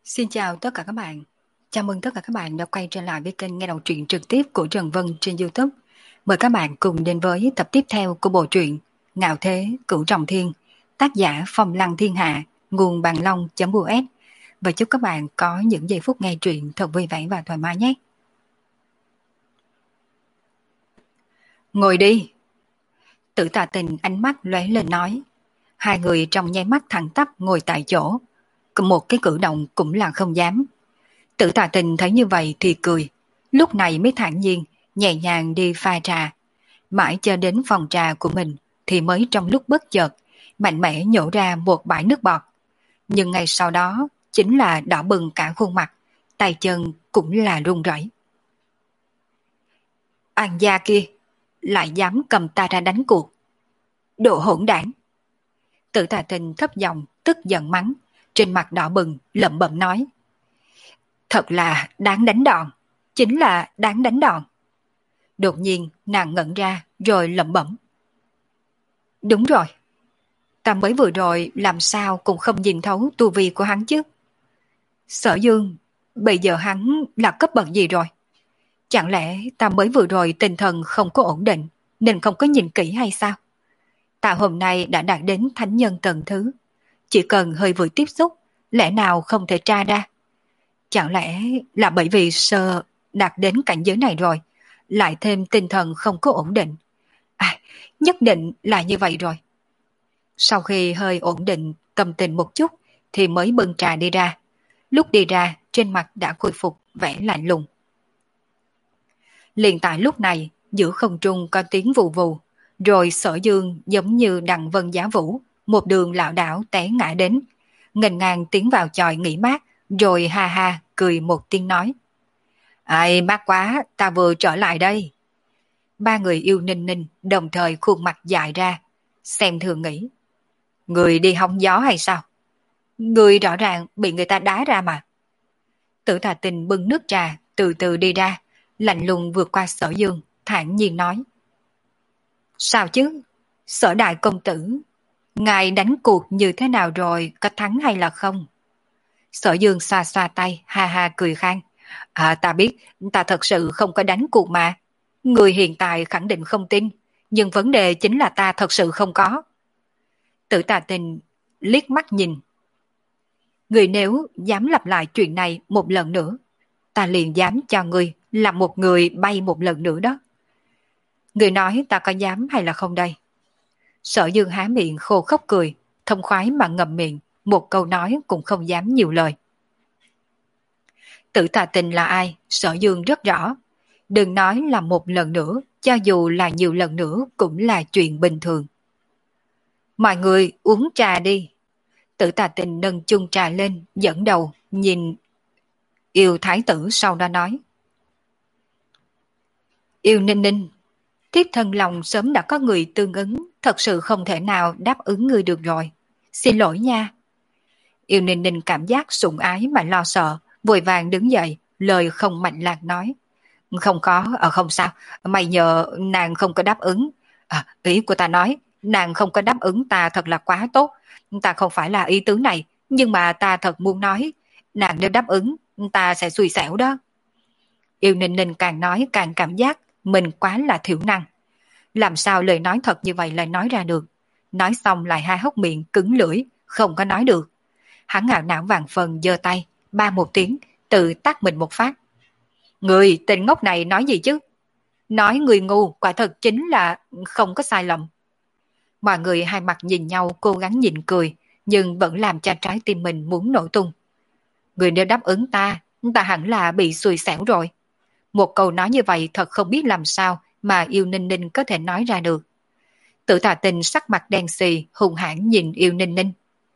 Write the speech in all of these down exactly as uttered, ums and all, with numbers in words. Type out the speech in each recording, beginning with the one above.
Xin chào tất cả các bạn. Chào mừng tất cả các bạn đã quay trở lại với kênh nghe đọc truyện trực tiếp của Trần Vân trên YouTube. Mời các bạn cùng đến với tập tiếp theo của bộ truyện Ngạo Thế Cửu Trọng Thiên, tác giả Phong Lăng Thiên Hạ, nguồn bằng long.us. Và chúc các bạn có những giây phút nghe truyện thật vui vẻ và thoải mái nhé. Ngồi đi. Tử Tà Tình ánh mắt lóe lên nói. Hai người trong nháy mắt thẳng tắp ngồi tại chỗ. Một cái cử động cũng là không dám. Tử Tà Tình thấy như vậy thì cười, lúc này mới thản nhiên, nhẹ nhàng đi pha trà. Mãi cho đến phòng trà của mình thì mới trong lúc bất chợt, mạnh mẽ nhổ ra một bãi nước bọt. Nhưng ngay sau đó chính là đỏ bừng cả khuôn mặt, tay chân cũng là run rẩy. An gia kia, lại dám cầm ta ra đánh cuộc. Đồ hỗn đảng. Tử Tà Tình thấp giọng tức giận mắng, trên mặt đỏ bừng lẩm bẩm nói. Thật là đáng đánh đòn, chính là đáng đánh đòn. Đột nhiên nàng ngẩn ra rồi lẩm bẩm. Đúng rồi, ta mới vừa rồi làm sao cũng không nhìn thấu tu vi của hắn chứ. Sở Dương, bây giờ hắn là cấp bậc gì rồi? Chẳng lẽ ta mới vừa rồi tinh thần không có ổn định nên không có nhìn kỹ hay sao? Ta hôm nay đã đạt đến thánh nhân tầng thứ, chỉ cần hơi vừa tiếp xúc, lẽ nào không thể tra ra? Chẳng lẽ là bởi vì sơ đạt đến cảnh giới này rồi, lại thêm tinh thần không có ổn định? À, nhất định là như vậy rồi. Sau khi hơi ổn định tâm tình một chút thì mới bưng trà đi ra. Lúc đi ra trên mặt đã khôi phục vẻ lạnh lùng. Liền tại lúc này giữa không trung có tiếng vù vù, rồi Sở Dương giống như đằng vân giá vũ, một đường lảo đảo té ngã đến, nghênh ngang tiến vào chòi nghỉ mát, rồi ha ha cười một tiếng nói. Ai mát quá, ta vừa trở lại đây. Ba người yêu Ninh Ninh đồng thời khuôn mặt dại ra, xem thường nghĩ. Người đi hóng gió hay sao? Người rõ ràng bị người ta đá ra mà. Tử Tà Tình bưng nước trà từ từ đi ra, lạnh lùng vượt qua Sở Dương, thản nhiên nói. Sao chứ? Sở đại công tử, ngài đánh cuộc như thế nào rồi, có thắng hay là không? Sở Dương xoa xoa tay, ha ha cười khan. À, ta biết, ta thật sự không có đánh cuộc mà. Người hiện tại khẳng định không tin, nhưng vấn đề chính là ta thật sự không có. Tử Tà Tình liếc mắt nhìn. Người nếu dám lặp lại chuyện này một lần nữa, ta liền dám cho người làm một người bay một lần nữa đó. Người nói ta có dám hay là không đây? Sở Dương há miệng khô khốc cười, thông khoái mà ngậm miệng, một câu nói cũng không dám nhiều lời. Tử Tà Tình là ai, Sở Dương rất rõ. Đừng nói là một lần nữa, cho dù là nhiều lần nữa cũng là chuyện bình thường. Mọi người uống trà đi. Tử Tà Tình nâng chung trà lên, dẫn đầu, nhìn Yêu Thái tử sau đó nói. Yêu Ninh Ninh, thiếp thân lòng sớm đã có người tương ứng, thật sự không thể nào đáp ứng người được rồi. Xin lỗi nha. Yêu Ninh Ninh cảm giác sủng ái mà lo sợ, vội vàng đứng dậy, lời không mạnh lạc nói. Không có, à không sao, mày nhờ nàng không có đáp ứng. À, ý của ta nói, nàng không có đáp ứng ta thật là quá tốt. Ta không phải là ý tứ này, nhưng mà ta thật muốn nói, nàng nếu đáp ứng, ta sẽ xui xẻo đó. Yêu Ninh Ninh càng nói càng cảm giác mình quá là thiểu năng. Làm sao lời nói thật như vậy lại nói ra được? Nói xong lại hai hốc miệng cứng lưỡi, không có nói được. Hắn ngạo não vàng phần giơ tay, ba một tiếng, tự tát mình một phát. Người tên ngốc này nói gì chứ? Nói người ngu quả thật chính là không có sai lầm. Mọi người hai mặt nhìn nhau cố gắng nhịn cười, nhưng vẫn làm cho trái tim mình muốn nổ tung. Người nếu đáp ứng ta, ta hẳn là bị xui xẻo rồi. Một câu nói như vậy thật không biết làm sao mà Yêu Ninh Ninh có thể nói ra được. Tử Tà Tình sắc mặt đen xì, hung hãn nhìn Yêu Ninh Ninh.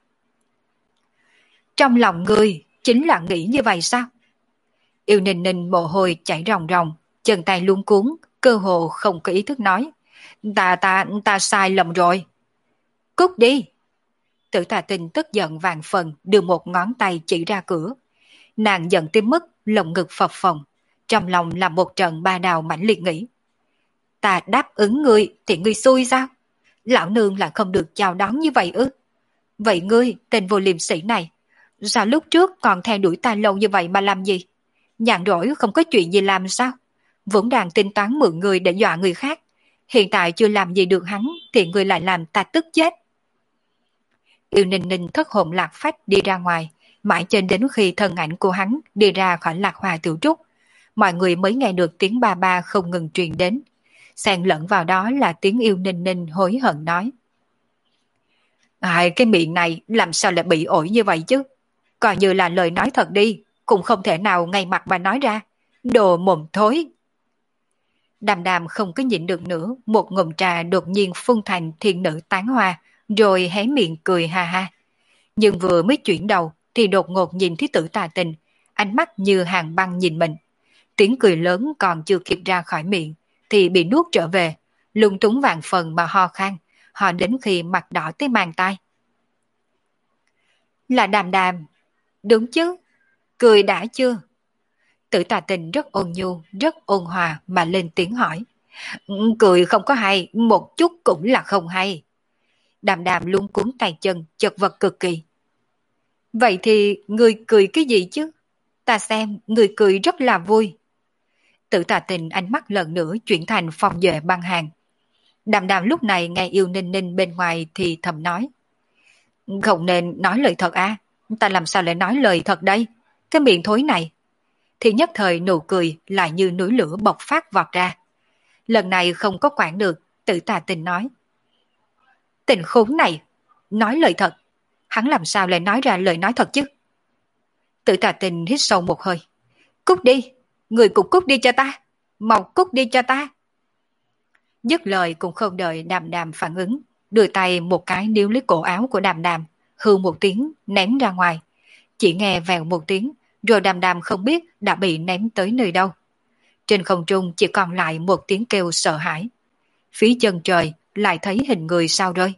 Trong lòng ngươi chính là nghĩ như vậy sao? Yêu Ninh Ninh mồ hôi chảy ròng ròng, chân tay luống cuống, cơ hồ không có ý thức nói. Ta, ta, ta sai lầm rồi. Cút đi. Tử Tà Tình tức giận vàng phần đưa một ngón tay chỉ ra cửa. Nàng giận tới mức lồng ngực phập phồng, trong lòng là một trận ba đào mãnh liệt nghĩ. Ta đáp ứng ngươi thì ngươi xui sao? Lão nương lại không được chào đón như vậy ư? Vậy ngươi, tên vô liêm sĩ này, Sao lúc trước còn theo đuổi ta lâu như vậy mà làm gì? Nhàn rỗi không có chuyện gì làm sao? Vốn đang tính toán mượn người để dọa người khác. Hiện tại chưa làm gì được hắn thì người lại làm ta tức chết. Yêu Ninh Ninh thất hồn lạc phách đi ra ngoài, mãi cho đến khi thân ảnh của hắn đi ra khỏi Lạc Hoa Tiểu Trúc, mọi người mới nghe được tiếng ba ba không ngừng truyền đến. Xen lẫn vào đó là tiếng Yêu Ninh Ninh hối hận nói. Ai, cái miệng này làm sao lại bị ổi như vậy chứ? Coi như là lời nói thật đi, cũng không thể nào ngay mặt mà nói ra. Đồ mồm thối. Đàm đàm không có nhịn được nữa, một ngụm trà đột nhiên phun thành thiên nữ tán hoa, rồi hé miệng cười ha ha. Nhưng vừa mới chuyển đầu thì đột ngột nhìn thấy Tử Tà Tình, ánh mắt như hàng băng nhìn mình. Tiếng cười lớn còn chưa kịp ra khỏi miệng thì bị nuốt trở về, lung túng vàng phần mà ho khan, ho đến khi mặt đỏ tới mang tai. Là Đàm đàm, đúng chứ, cười đã chưa? Tử Tà Tình rất ôn nhu, rất ôn hòa mà lên tiếng hỏi. Cười không có hay, một chút cũng là không hay. Đàm đàm luôn cuốn tay chân, chật vật cực kỳ. Vậy thì người cười cái gì chứ? Ta xem, người cười rất là vui. Tử Tà Tình ánh mắt lần nữa chuyển thành phong duệ băng hàng. Đàm đàm lúc này nghe Yêu Ninh Ninh bên ngoài thì thầm nói. Không nên nói lời thật à? Ta làm sao lại nói lời thật đây? Cái miệng thối này. Thì nhất thời nụ cười lại như núi lửa bộc phát vọt ra. Lần này không có quản được, Tử Tà Tình nói. Tình khốn này, nói lời thật. Hắn làm sao lại nói ra lời nói thật chứ? Tử Tà Tình hít sâu một hơi. Cút đi, người cũng cút đi cho ta. Mau cút đi cho ta. Dứt lời cũng không đợi Đàm đàm phản ứng, đưa tay một cái níu lấy cổ áo của Đàm đàm, hư một tiếng ném ra ngoài. Chỉ nghe vèo một tiếng, rồi Đàm đàm không biết đã bị ném tới nơi đâu. Trên không trung chỉ còn lại một tiếng kêu sợ hãi. Phía chân trời lại thấy hình người sao rơi.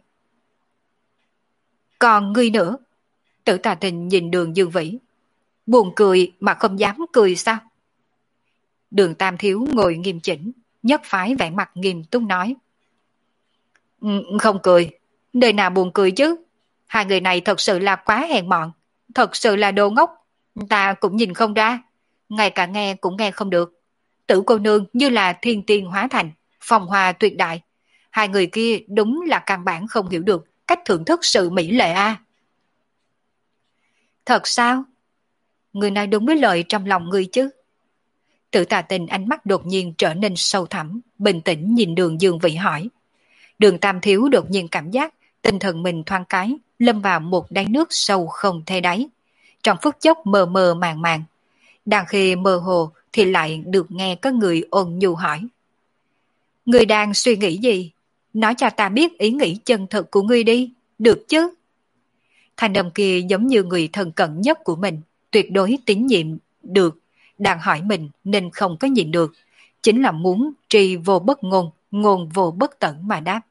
Còn ngươi nữa? Tử Tà Tình nhìn Đường Dương Vĩ. Buồn cười mà không dám cười sao? Đường Tam Thiếu ngồi nghiêm chỉnh, nhất phái vẻ mặt nghiêm túc nói. Ừ, không cười, đời nào buồn cười chứ? Hai người này thật sự là quá hèn mọn, thật sự là đồ ngốc. Ta cũng nhìn không ra, ngay cả nghe cũng nghe không được. Tử cô nương như là thiên tiên hóa thành, phong hoa tuyệt đại. Hai người kia đúng là căn bản không hiểu được cách thưởng thức sự mỹ lệ a. À. Thật sao? Người nói đúng với lời trong lòng người chứ. Tử Tà Tình ánh mắt đột nhiên trở nên sâu thẳm, bình tĩnh nhìn Đường Dương Vĩ hỏi. Đường Tam Thiếu đột nhiên cảm giác tinh thần mình thoáng cái, lâm vào một đáy nước sâu không thấy đáy. Trong phút chốc mờ mờ màng màng. Đang khi mơ hồ thì lại được nghe có người ôn nhu hỏi. Người đang suy nghĩ gì? Nói cho ta biết ý nghĩ chân thực của ngươi đi, được chứ? Thanh âm kia giống như người thân cận nhất của mình, tuyệt đối tín nhiệm được, đang hỏi mình nên không có nhịn được, chính là muốn tri vô bất ngôn, ngôn vô bất tận mà đáp.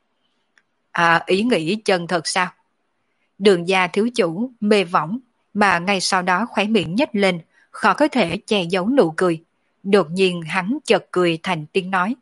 À, ý nghĩ chân thật sao? Đường gia thiếu chủ mê võng, mà ngay sau đó khóe miệng nhếch lên, khó có thể che giấu nụ cười. Đột nhiên hắn chợt cười thành tiếng nói.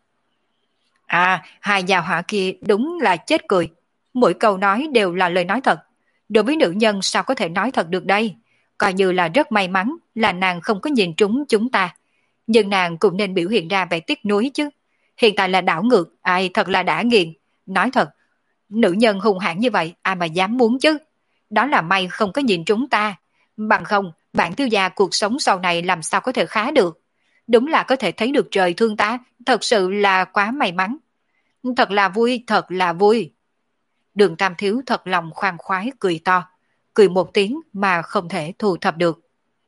À, hai gia hỏa kia đúng là chết cười. Mỗi câu nói đều là lời nói thật. Đối với nữ nhân sao có thể nói thật được đây? Coi như là rất may mắn là nàng không có nhìn trúng chúng ta. Nhưng nàng cũng nên biểu hiện ra vẻ tiếc nuối chứ. Hiện tại là đảo ngược, ai thật là đã nghiền. Nói thật, nữ nhân hung hãn như vậy ai mà dám muốn chứ. Đó là may không có nhìn trúng ta. Bằng không, bản thiếu gia cuộc sống sau này làm sao có thể khá được. Đúng là có thể thấy được trời thương ta, thật sự là quá may mắn. Thật là vui, thật là vui. Đường Tam Thiếu thật lòng khoan khoái cười to, cười một tiếng mà không thể thu thập được.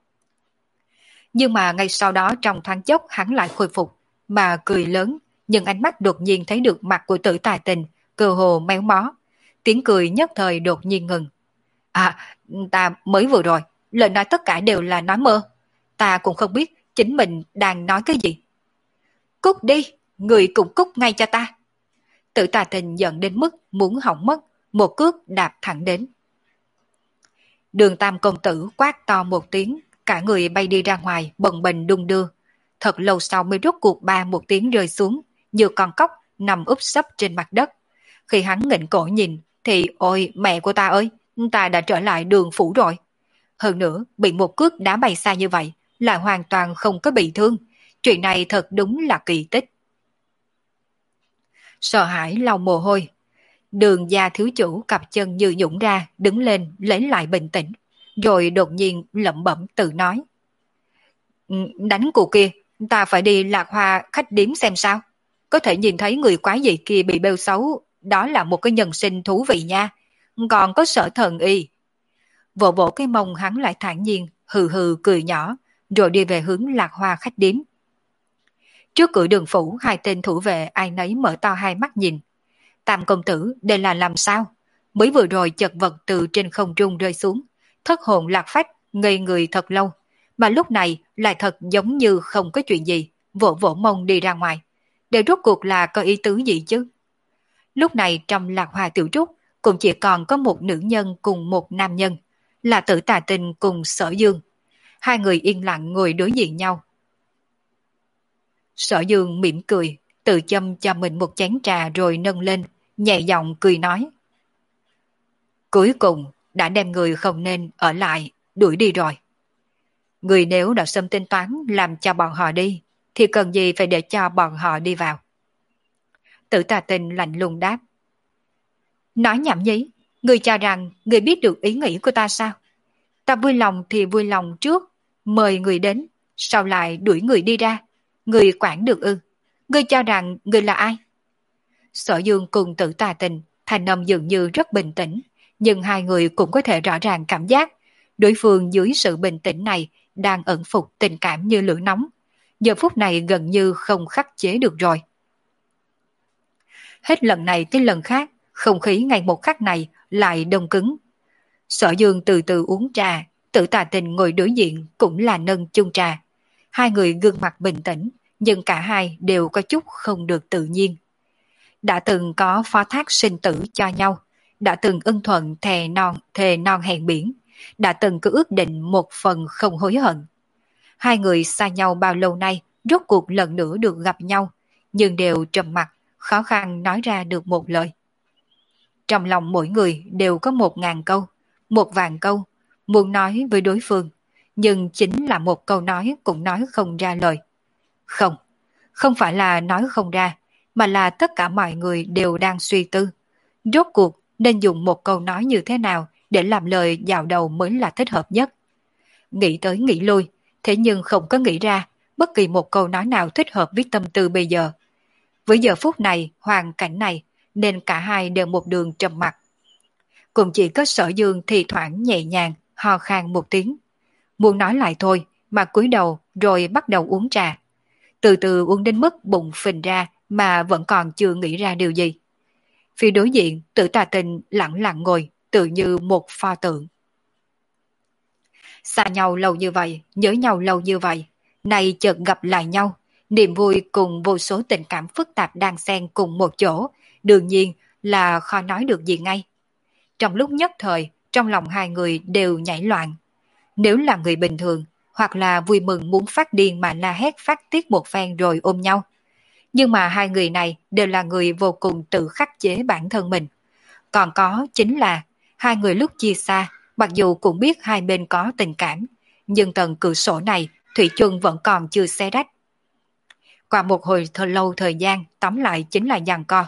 Nhưng mà ngay sau đó trong thoáng chốc hắn lại khôi phục, mà cười lớn, nhưng ánh mắt đột nhiên thấy được mặt của Tử Tài Tình, cơ hồ méo mó. Tiếng cười nhất thời đột nhiên ngừng. À, ta mới vừa rồi, lời nói tất cả đều là nói mơ. Ta cũng không biết chính mình đang nói cái gì. Cút đi, người cũng cút ngay cho ta. Tử Tà Tình giận đến mức muốn hỏng mất, một cước đạp thẳng đến. Đường Tam công tử quát to một tiếng, cả người bay đi ra ngoài, bần bềnh đung đưa. Thật lâu sau mới rút cuộc ba một tiếng rơi xuống, như con cóc nằm úp sấp trên mặt đất. Khi hắn nghỉnh cổ nhìn, thì ôi mẹ của ta ơi, ta đã trở lại Đường phủ rồi. hơn nữa bị một cước đá bay xa như vậy, lại hoàn toàn không có bị thương. Chuyện này thật đúng là kỳ tích. Sợ hãi lau mồ hôi. Đường gia thiếu chủ cặp chân như nhũn ra, đứng lên lấy lại bình tĩnh, rồi đột nhiên lẩm bẩm tự nói. "Ừ, đánh cụ kia, ta phải đi Lạc Hoa khách điếm xem sao. Có thể nhìn thấy người quái dị kia bị bêu xấu, đó là một cái nhân sinh thú vị nha. Còn có Sở Thần Y." Vỗ vỗ cái mông hắn lại thản nhiên, hừ hừ cười nhỏ, rồi đi về hướng Lạc Hoa khách điếm. Trước cửa đường phủ, hai tên thủ vệ ai nấy mở to hai mắt nhìn. Tam công tử, đây là làm sao? Mới vừa rồi chật vật từ trên không trung rơi xuống, thất hồn lạc phách, ngây người thật lâu, mà lúc này lại thật giống như không có chuyện gì, vỗ vỗ mông đi ra ngoài. Để rốt cuộc là có ý tứ gì chứ? Lúc này trong Lạc Hoa tiểu trúc cũng chỉ còn có một nữ nhân cùng một nam nhân, là Tử Tà Tinh cùng Sở Dương. Hai người yên lặng ngồi đối diện nhau. Sở Dương mỉm cười, tự châm cho mình một chén trà rồi nâng lên, nhẹ giọng cười nói. Cuối cùng đã đem người không nên ở lại, đuổi đi rồi. Người nếu đã xâm tính toán làm cho bọn họ đi, thì cần gì phải để cho bọn họ đi vào. Tử Tà Tinh lạnh lùng đáp. Nói nhảm nhí, người cho rằng người biết được ý nghĩ của ta sao? Ta vui lòng thì vui lòng trước, mời người đến, sau lại đuổi người đi ra. Người quản được ư? Người cho rằng người là ai? Sở Dương cùng Tử Tà Tinh, thành âm dường như rất bình tĩnh, nhưng hai người cũng có thể rõ ràng cảm giác đối phương dưới sự bình tĩnh này đang ẩn phục tình cảm như lửa nóng. Giờ phút này gần như không khắc chế được rồi. Hết lần này tới lần khác, không khí ngay một khắc này lại đông cứng. Sở Dương từ từ uống trà, Tử Tà Tinh ngồi đối diện cũng là nâng chung trà. Hai người gương mặt bình tĩnh, nhưng cả hai đều có chút không được tự nhiên. Đã từng có phó thác sinh tử cho nhau, đã từng ân thuận thề non, thề non hẹn biển, đã từng cứ ước định một phần không hối hận. Hai người xa nhau bao lâu nay, rốt cuộc lần nữa được gặp nhau, nhưng đều trầm mặc, khó khăn nói ra được một lời. Trong lòng mỗi người đều có một ngàn câu, một vạn câu, muốn nói với đối phương, nhưng chính là một câu nói cũng nói không ra lời. Không, không phải là nói không ra, mà là tất cả mọi người đều đang suy tư. Rốt cuộc nên dùng một câu nói như thế nào để làm lời dạo đầu mới là thích hợp nhất. Nghĩ tới nghĩ lui, thế nhưng không có nghĩ ra bất kỳ một câu nói nào thích hợp với tâm tư bây giờ. Với giờ phút này, hoàn cảnh này, nên cả hai đều một đường trầm mặc. Cũng chỉ có Sở Dương thì thoảng nhẹ nhàng, ho khan một tiếng. Muốn nói lại thôi, mà cúi đầu rồi bắt đầu uống trà. Từ từ uống đến mức bụng phình ra mà vẫn còn chưa nghĩ ra điều gì. Phía đối diện, Tử Tà Tinh lặng lặng ngồi, tự như một pho tượng. Xa nhau lâu như vậy, nhớ nhau lâu như vậy, nay chợt gặp lại nhau, niềm vui cùng vô số tình cảm phức tạp đang xen cùng một chỗ, đương nhiên là khó nói được gì ngay. Trong lúc nhất thời, trong lòng hai người đều nhảy loạn. Nếu là người bình thường, hoặc là vui mừng muốn phát điên mà la hét phát tiết một phen rồi ôm nhau. Nhưng mà hai người này đều là người vô cùng tự khắc chế bản thân mình. Còn có chính là hai người lúc chia xa, mặc dù cũng biết hai bên có tình cảm, nhưng tầng cửa sổ này thủy chung vẫn còn chưa xé rách. Qua một hồi thật lâu thời gian, tóm lại chính là giằng co.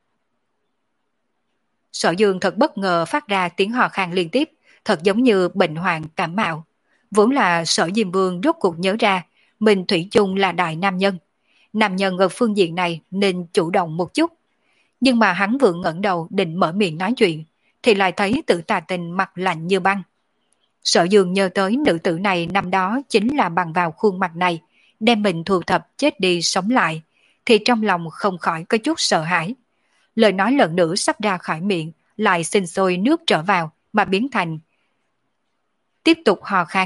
Sở Dương thật bất ngờ phát ra tiếng hò khan liên tiếp, thật giống như bệnh hoạn cảm mạo. Vốn là Sở Diêm Vương rốt cuộc nhớ ra, mình thủy chung là đại nam nhân. Nam nhân ở phương diện này nên chủ động một chút. Nhưng mà hắn vừa ngẩng đầu định mở miệng nói chuyện, thì lại thấy Tử Tà Tinh mặt lạnh như băng. Sở Dương nhớ tới nữ tử này năm đó chính là bằng vào khuôn mặt này, đem mình thu thập chết đi sống lại, thì trong lòng không khỏi có chút sợ hãi. Lời nói lần nữa sắp ra khỏi miệng, lại sinh sôi nước trở vào mà biến thành tiếp tục hò khan.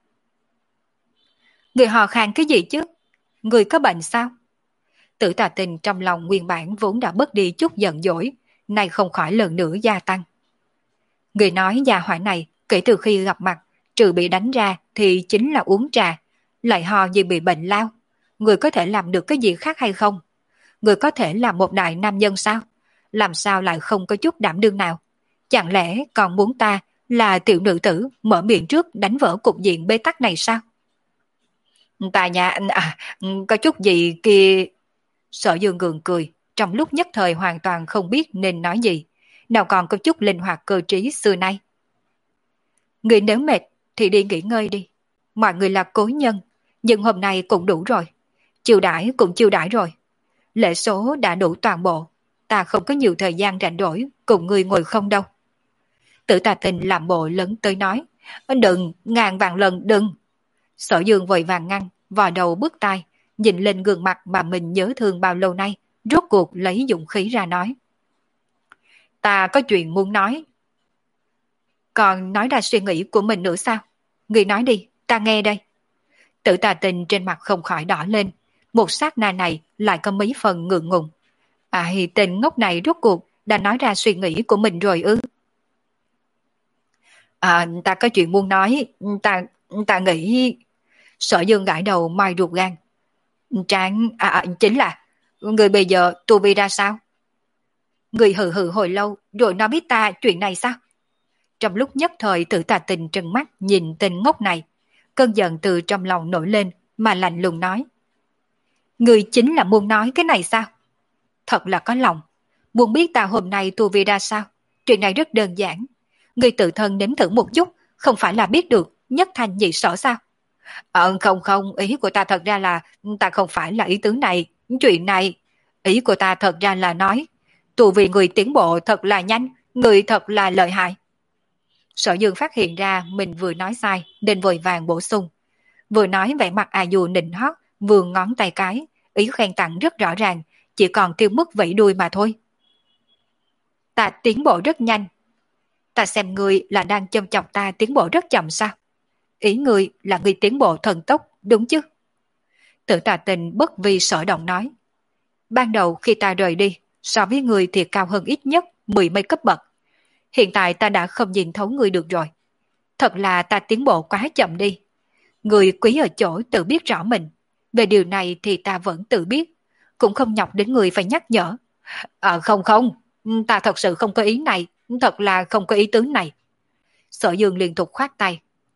Người hò khan cái gì chứ? Người có bệnh sao? Tử Tà Tinh trong lòng nguyên bản vốn đã bớt đi chút giận dỗi, nay không khỏi lần nữa gia tăng. Người nói gia hỏa này kể từ khi gặp mặt, trừ bị đánh ra thì chính là uống trà, lại ho như bị bệnh lao. Người có thể làm được cái gì khác hay không? Người có thể là một đại nam nhân sao? Làm sao lại không có chút đảm đương nào? Chẳng lẽ còn muốn ta Là tiểu nữ tử mở miệng trước đánh vỡ cục diện bế tắc này sao? Ta nhà anh à, có chút gì kia... Sở Dương gượng cười, trong lúc nhất thời hoàn toàn không biết nên nói gì, nào còn có chút linh hoạt cơ trí xưa nay. Người nếu mệt thì đi nghỉ ngơi đi, mọi người là cố nhân, nhưng hôm nay cũng đủ rồi, chiêu đãi cũng chiêu đãi rồi, lễ số đã đủ toàn bộ, ta không có nhiều thời gian rảnh rỗi cùng người ngồi không đâu. Tử Tà Tình làm bộ lớn tới nói, đừng, ngàn vạn lần đừng. Sở Dương vội vàng ngăn, vò đầu bước tai, nhìn lên gương mặt mà mình nhớ thương bao lâu nay, rốt cuộc lấy dũng khí ra nói. Ta có chuyện muốn nói. Còn nói ra suy nghĩ của mình nữa sao? Người nói đi, ta nghe đây. Tử Tà Tình trên mặt không khỏi đỏ lên, một sát na này lại có mấy phần ngượng ngùng. À, tên ngốc này rốt cuộc đã nói ra suy nghĩ của mình rồi ư? À, ta có chuyện muốn nói, ta ta nghĩ... Sở Dương gãi đầu mai ruột gan. Trang, à, à chính là, người bây giờ tu vi ra sao? Người hừ hừ hồi lâu rồi nói biết ta chuyện này sao? Trong lúc nhất thời Tử Tà Tình trừng mắt nhìn tên ngốc này, cơn giận từ trong lòng nổi lên mà lạnh lùng nói. Người chính là muốn nói cái này sao? Thật là có lòng, muốn biết ta hôm nay tu vi ra sao? Chuyện này rất đơn giản, người tự thân nếm thử một chút, không phải là biết được nhất thành nhị sở sao? Ờ không không, ý của ta thật ra là ta không phải là ý tứ này, chuyện này. Ý của ta thật ra là nói, tu vi người tiến bộ thật là nhanh, người thật là lợi hại. Sở Dương phát hiện ra mình vừa nói sai nên vội vàng bổ sung. Vừa nói vẻ mặt à dù nịnh hót, vừa ngón tay cái, ý khen tặng rất rõ ràng, chỉ còn tiêu mức vẫy đuôi mà thôi. Ta tiến bộ rất nhanh. Ta xem ngươi là đang châm chọc ta tiến bộ rất chậm sao? Ý ngươi là ngươi tiến bộ thần tốc, đúng chứ? Tử Tà Tình bất vi sở động nói. Ban đầu khi ta rời đi, so với ngươi thì cao hơn ít nhất mười mấy cấp bậc. Hiện tại ta đã không nhìn thấu ngươi được rồi. Thật là ta tiến bộ quá chậm đi. Ngươi quý ở chỗ tự biết rõ mình. Về điều này thì ta vẫn tự biết. Cũng không nhọc đến người phải nhắc nhở. À không không, ta thật sự không có ý này. Thật là không có ý tứ này. Sở Dương liên tục khoát tay.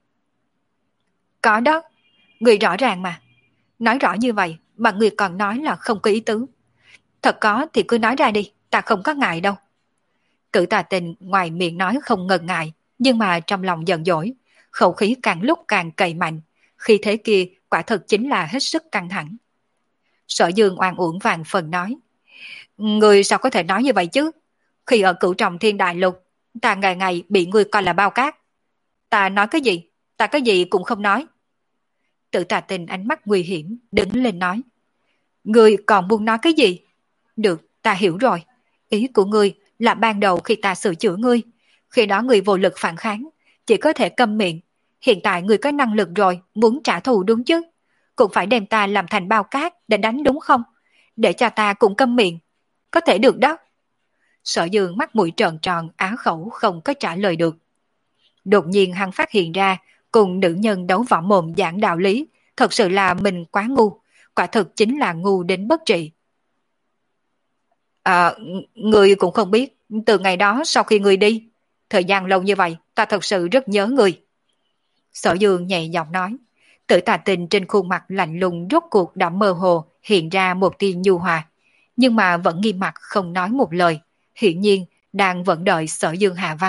Có đó, người rõ ràng mà. Nói rõ như vậy mà người còn nói là không có ý tứ. Thật có thì cứ nói ra đi, ta không có ngại đâu. Tử Tà Tình ngoài miệng nói không ngần ngại, nhưng mà trong lòng giận dỗi, khẩu khí càng lúc càng cậy mạnh, khi thế kia quả thật chính là hết sức căng thẳng. Sở Dương oan uổng vàng phần nói, người sao có thể nói như vậy chứ? Khi ở Cửu Trọng Thiên Đại Lục, ta ngày ngày bị người coi là bao cát. Ta nói cái gì? Ta cái gì cũng không nói. Tử Tà Tình ánh mắt nguy hiểm, đứng lên nói, người còn muốn nói cái gì? Được, ta hiểu rồi. Ý của ngươi là ban đầu khi ta sửa chữa ngươi, khi đó ngươi vô lực phản kháng, chỉ có thể câm miệng. Hiện tại ngươi có năng lực rồi, muốn trả thù đúng chứ? Cũng phải đem ta làm thành bao cát để đánh đúng không? Để cho ta cũng câm miệng. Có thể được đó. Sở Dương mắt mũi tròn tròn, á khẩu không có trả lời được. Đột nhiên hắn phát hiện ra, cùng nữ nhân đấu võ mồm giảng đạo lý, thật sự là mình quá ngu, quả thực chính là ngu đến bất trị. À, người cũng không biết, từ ngày đó sau khi người đi, thời gian lâu như vậy, ta thật sự rất nhớ người. Sở Dương nhẹ giọng nói, Tử Tà Tình trên khuôn mặt lạnh lùng rốt cuộc đã mơ hồ hiện ra một tia nhu hòa, nhưng mà vẫn nghiêm mặt không nói một lời, hiển nhiên đang vẫn đợi Sở Dương hạ văn.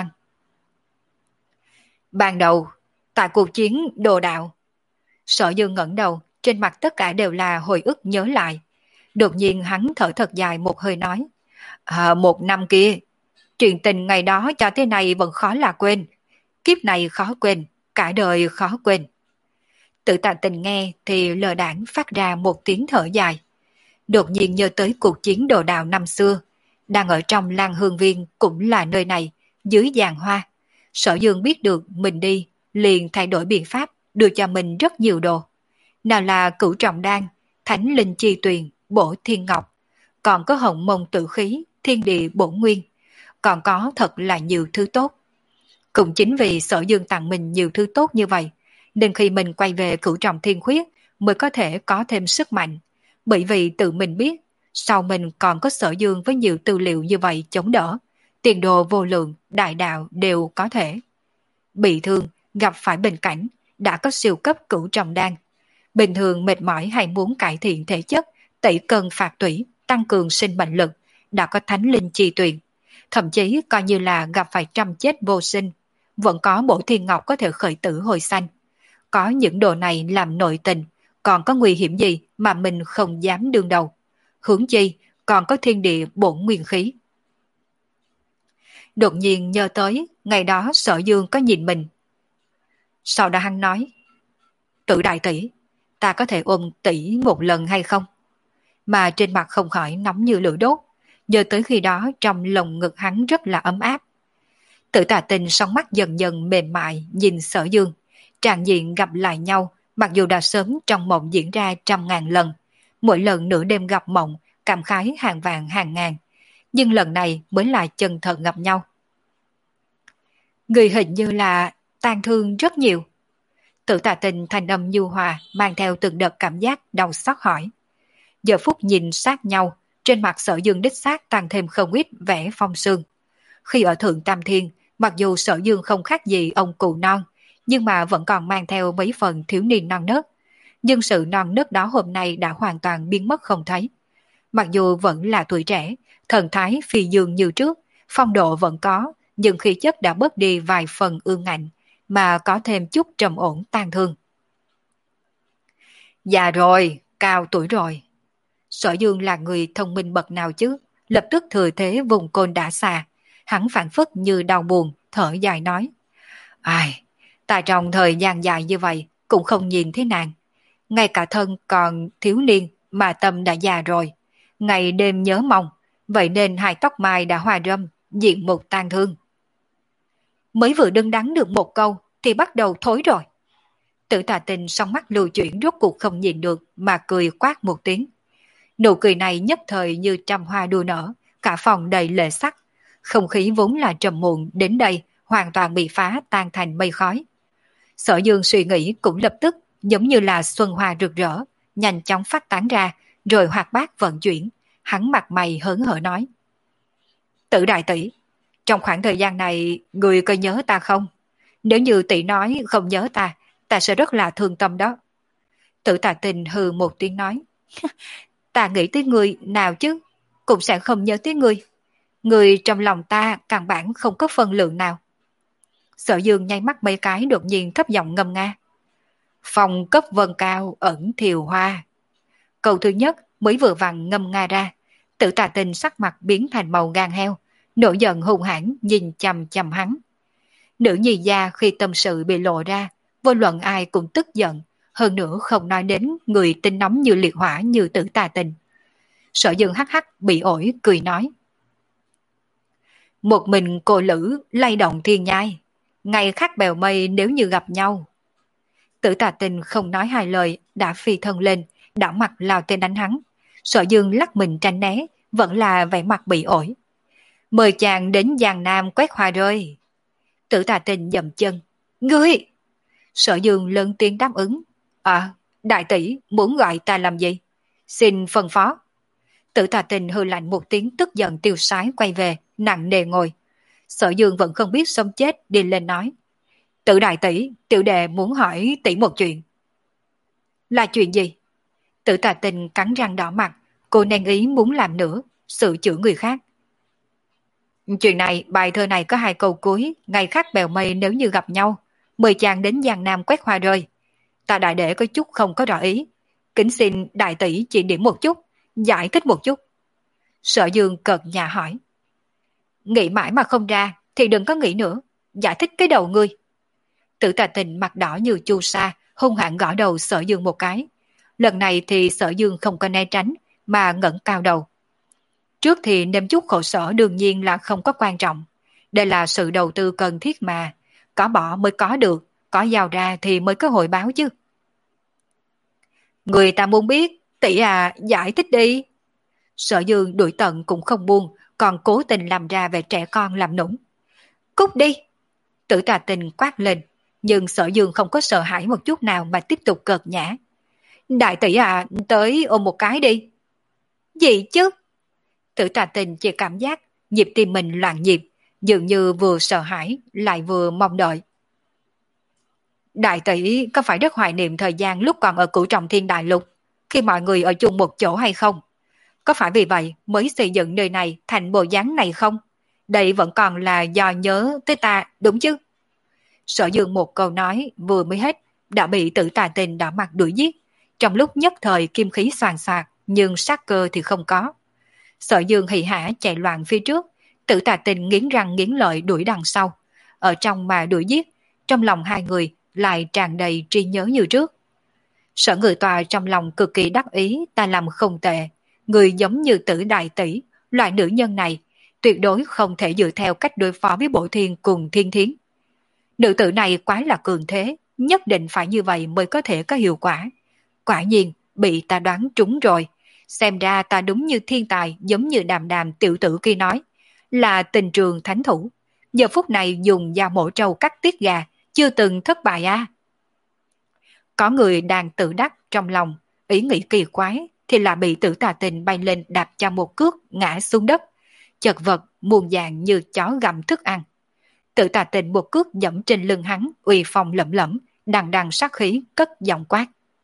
Ban đầu, tại cuộc chiến đồ đạo, Sở Dương ngẩng đầu, trên mặt tất cả đều là hồi ức nhớ lại. Đột nhiên hắn thở thật dài một hơi nói, à, một năm kia, chuyện tình ngày đó cho tới nay vẫn khó là quên, kiếp này khó quên, cả đời khó quên. Tử Tà Tình nghe thì lờ đãng phát ra một tiếng thở dài. Đột nhiên nhớ tới cuộc chiến đồ đạo năm xưa, đang ở trong Lan Hương Viên cũng là nơi này, dưới giàn hoa. Sở Dương biết được mình đi, liền thay đổi biện pháp, đưa cho mình rất nhiều đồ. Nào là Cửu Trọng Đan, Thánh Linh Chi Tuyền, Bổ Thiên Ngọc, còn có Hồng Mông Tử Khí, Thiên Địa Bổ Nguyên, còn có thật là nhiều thứ tốt. Cũng chính vì Sở Dương tặng mình nhiều thứ tốt như vậy, nên khi mình quay về Cửu Trọng Thiên Khuyết mới có thể có thêm sức mạnh, bởi vì tự mình biết, sau mình còn có Sở Dương với nhiều tư liệu như vậy chống đỡ, tiền đồ vô lượng, đại đạo đều có thể. bị thương, gặp phải bệnh cảnh, đã có siêu cấp cửu trọng đan. Bình thường mệt mỏi hay muốn cải thiện thể chất, tẩy cân phạt tủy, tăng cường sinh mệnh lực, đã có thánh linh chi tuyển. Thậm chí coi như là gặp phải trăm chết vô sinh, vẫn có bổ thiên ngọc có thể khởi tử hồi sanh. Có những đồ này làm nội tình, còn có nguy hiểm gì mà mình không dám đương đầu. Hướng chi, còn có thiên địa bổn nguyên khí. Đột nhiên nhớ tới, ngày đó Sở Dương có nhìn mình. Sau đó hắn nói, Tự đại tỷ, ta có thể ôm tỷ một lần hay không? Mà trên mặt không khỏi nóng như lửa đốt, nhớ tới khi đó trong lồng ngực hắn rất là ấm áp. Tử Tà Tinh sóng mắt dần dần mềm mại nhìn Sở Dương, tràn diện gặp lại nhau, mặc dù đã sớm trong mộng diễn ra trăm ngàn lần, mỗi lần nửa đêm gặp mộng, cảm khái hàng vàng hàng ngàn, nhưng lần này mới là chân thật gặp nhau. Người hình như là tang thương rất nhiều. Tử Tà Tinh thanh âm nhu hòa mang theo từng đợt cảm giác đau xót hỏi. Giờ phút nhìn sát nhau, trên mặt Sở Dương đích xác tăng thêm không ít vẻ phong sương. Khi ở Thượng Tam Thiên, mặc dù Sở Dương không khác gì ông cụ non, nhưng mà vẫn còn mang theo mấy phần thiếu niên non nớt. Nhưng sự non nớt đó hôm nay đã hoàn toàn biến mất không thấy. Mặc dù vẫn là tuổi trẻ, thần thái phi dương như trước, phong độ vẫn có, nhưng khí chất đã bớt đi vài phần ương ngạnh, mà có thêm chút trầm ổn tang thương. Già rồi, cao tuổi rồi. Sở Dương là người thông minh bậc nào chứ, lập tức thừa thế vùng côn đã xà. Hắn phản phất như đau buồn, thở dài nói. Ai, ta trong thời gian dài như vậy, cũng không nhìn thấy nàng. Ngay cả thân còn thiếu niên, mà tâm đã già rồi. Ngày đêm nhớ mong, vậy nên hai tóc mai đã hòa râm, diện một tang thương. Mới vừa đứng đắn được một câu, thì bắt đầu thối rồi. Tử Tà Tinh song mắt lưu chuyển rốt cuộc không nhìn được, mà cười quát một tiếng. Nụ cười này nhất thời như trăm hoa đua nở, cả phòng đầy lệ sắc. Không khí vốn là trầm muộn đến đây hoàn toàn bị phá tan thành mây khói. Sở Dương suy nghĩ cũng lập tức giống như là xuân hoa rực rỡ, nhanh chóng phát tán ra, rồi hoạt bát vận chuyển. Hắn mặt mày hớn hở nói. Tử đại tỷ, trong khoảng thời gian này người có nhớ ta không? Nếu như tỷ nói không nhớ ta, ta sẽ rất là thương tâm đó. Tử Tà Tinh hừ một tiếng nói. Ta nghĩ tới người nào chứ, cũng sẽ không nhớ tới người. Người trong lòng ta căn bản không có phân lượng nào. Sở Dương nháy mắt mấy cái đột nhiên thấp giọng ngâm nga. Phòng cấp vân cao ẩn thiều hoa. Câu thứ nhất mới vừa vặn ngâm nga ra, Tử Tà Tinh sắc mặt biến thành màu gan heo, nổi giận hung hãn nhìn chằm chằm hắn. Nữ nhi gia khi tâm sự bị lộ ra, vô luận ai cũng tức giận, hơn nữa không nói đến người tinh nóng như liệt hỏa như Tử Tà Tinh. Sở Dương hắc hắc bị ổi cười nói. Một mình cô lữ lay động thiên nhai, ngày khác bèo mây nếu như gặp nhau. Tử Tà Tinh không nói hai lời, đã phi thân lên, đảo mặt lao tên đánh hắn. Sở Dương lắc mình tránh né, vẫn là vẻ mặt bị ổi. Mời chàng đến Giang Nam quét hoa rơi. Tử Tà Tinh dậm chân. Ngươi! Sở Dương lớn tiếng đáp ứng. À, đại tỷ muốn gọi ta làm gì? Xin phân phó. Tử Tà Tinh hư lạnh một tiếng tức giận tiêu sái quay về, nặng nề ngồi. Sở Dương vẫn không biết sống chết đi lên nói. Tử đại tỷ, tiểu đệ muốn hỏi tỷ một chuyện. Là chuyện gì? Tử Tà Tinh cắn răng đỏ mặt, cô nên ý muốn làm nữa, sự chữa người khác. Chuyện này, bài thơ này có hai câu cuối, ngày khác bèo mây nếu như gặp nhau, mời chàng đến Giang Nam quét hoa rơi. Ta đại đệ có chút không có rõ ý, kính xin đại tỷ chỉ điểm một chút, giải thích một chút. Sở Dương cợt nhà hỏi. Nghĩ mãi mà không ra, thì đừng có nghĩ nữa, giải thích cái đầu ngươi. Tử Tà Tinh mặt đỏ như chu sa, hung hãn gõ đầu Sở Dương một cái. Lần này thì Sở Dương không có né tránh, mà ngẩng cao đầu. Trước thì nếm chút khổ sở đương nhiên là không có quan trọng. Đây là sự đầu tư cần thiết mà. Có bỏ mới có được, có giao ra thì mới có hồi báo chứ. Người ta muốn biết, tỷ à, giải thích đi. Sở Dương đuổi tận cũng không buông, còn cố tình làm ra vẻ trẻ con làm nũng. Cút đi! Tử Tà Tinh quát lên, nhưng Sở Dương không có sợ hãi một chút nào mà tiếp tục cợt nhã. Đại tỷ à, tới ôm một cái đi. Gì chứ? Tử Tà Tinh chỉ cảm giác nhịp tim mình loạn nhịp, dường như vừa sợ hãi lại vừa mong đợi. Đại tỷ có phải rất hoài niệm thời gian lúc còn ở Cửu Trọng Thiên Đại Lục, khi mọi người ở chung một chỗ hay không? Có phải vì vậy mới xây dựng nơi này thành bộ dáng này không? Đây vẫn còn là do nhớ tới ta, đúng chứ? Sở Dương một câu nói vừa mới hết, đã bị Tử Tà Tình đỏ mặt đuổi giết. Trong lúc nhất thời kim khí soàn soạt, nhưng sát cơ thì không có. Sở Dương hỉ hả chạy loạn phía trước, Tử Tà Tình nghiến răng nghiến lợi đuổi đằng sau. Ở trong mà đuổi giết, trong lòng hai người lại tràn đầy trí nhớ như trước. Sở Ngự Tòa trong lòng cực kỳ đắc ý, ta làm không tệ. Người giống như Tử Đại Tỷ, loại nữ nhân này, tuyệt đối không thể dựa theo cách đối phó với Bộ Thiên cùng Thiên Thiến. Nữ tử này quá là cường thế, nhất định phải như vậy mới có thể có hiệu quả. Quả nhiên, bị ta đoán trúng rồi. Xem ra ta đúng như thiên tài, giống như Đàm Đàm tiểu tử kia nói, là tình trường thánh thủ. Giờ phút này dùng dao mổ trâu cắt tiết gà, chưa từng thất bại à. Có người đang tự đắc trong lòng, ý nghĩ kỳ quái, thì là bị Tử Tà Tình bay lên đạp cho một cước ngã xuống đất. Chật vật, muôn dạng như chó gặm thức ăn. Tử Tà Tình một cước dẫm trên lưng hắn, uy phong lẫm lẫm, đằng đằng sát khí, cất giọng quát.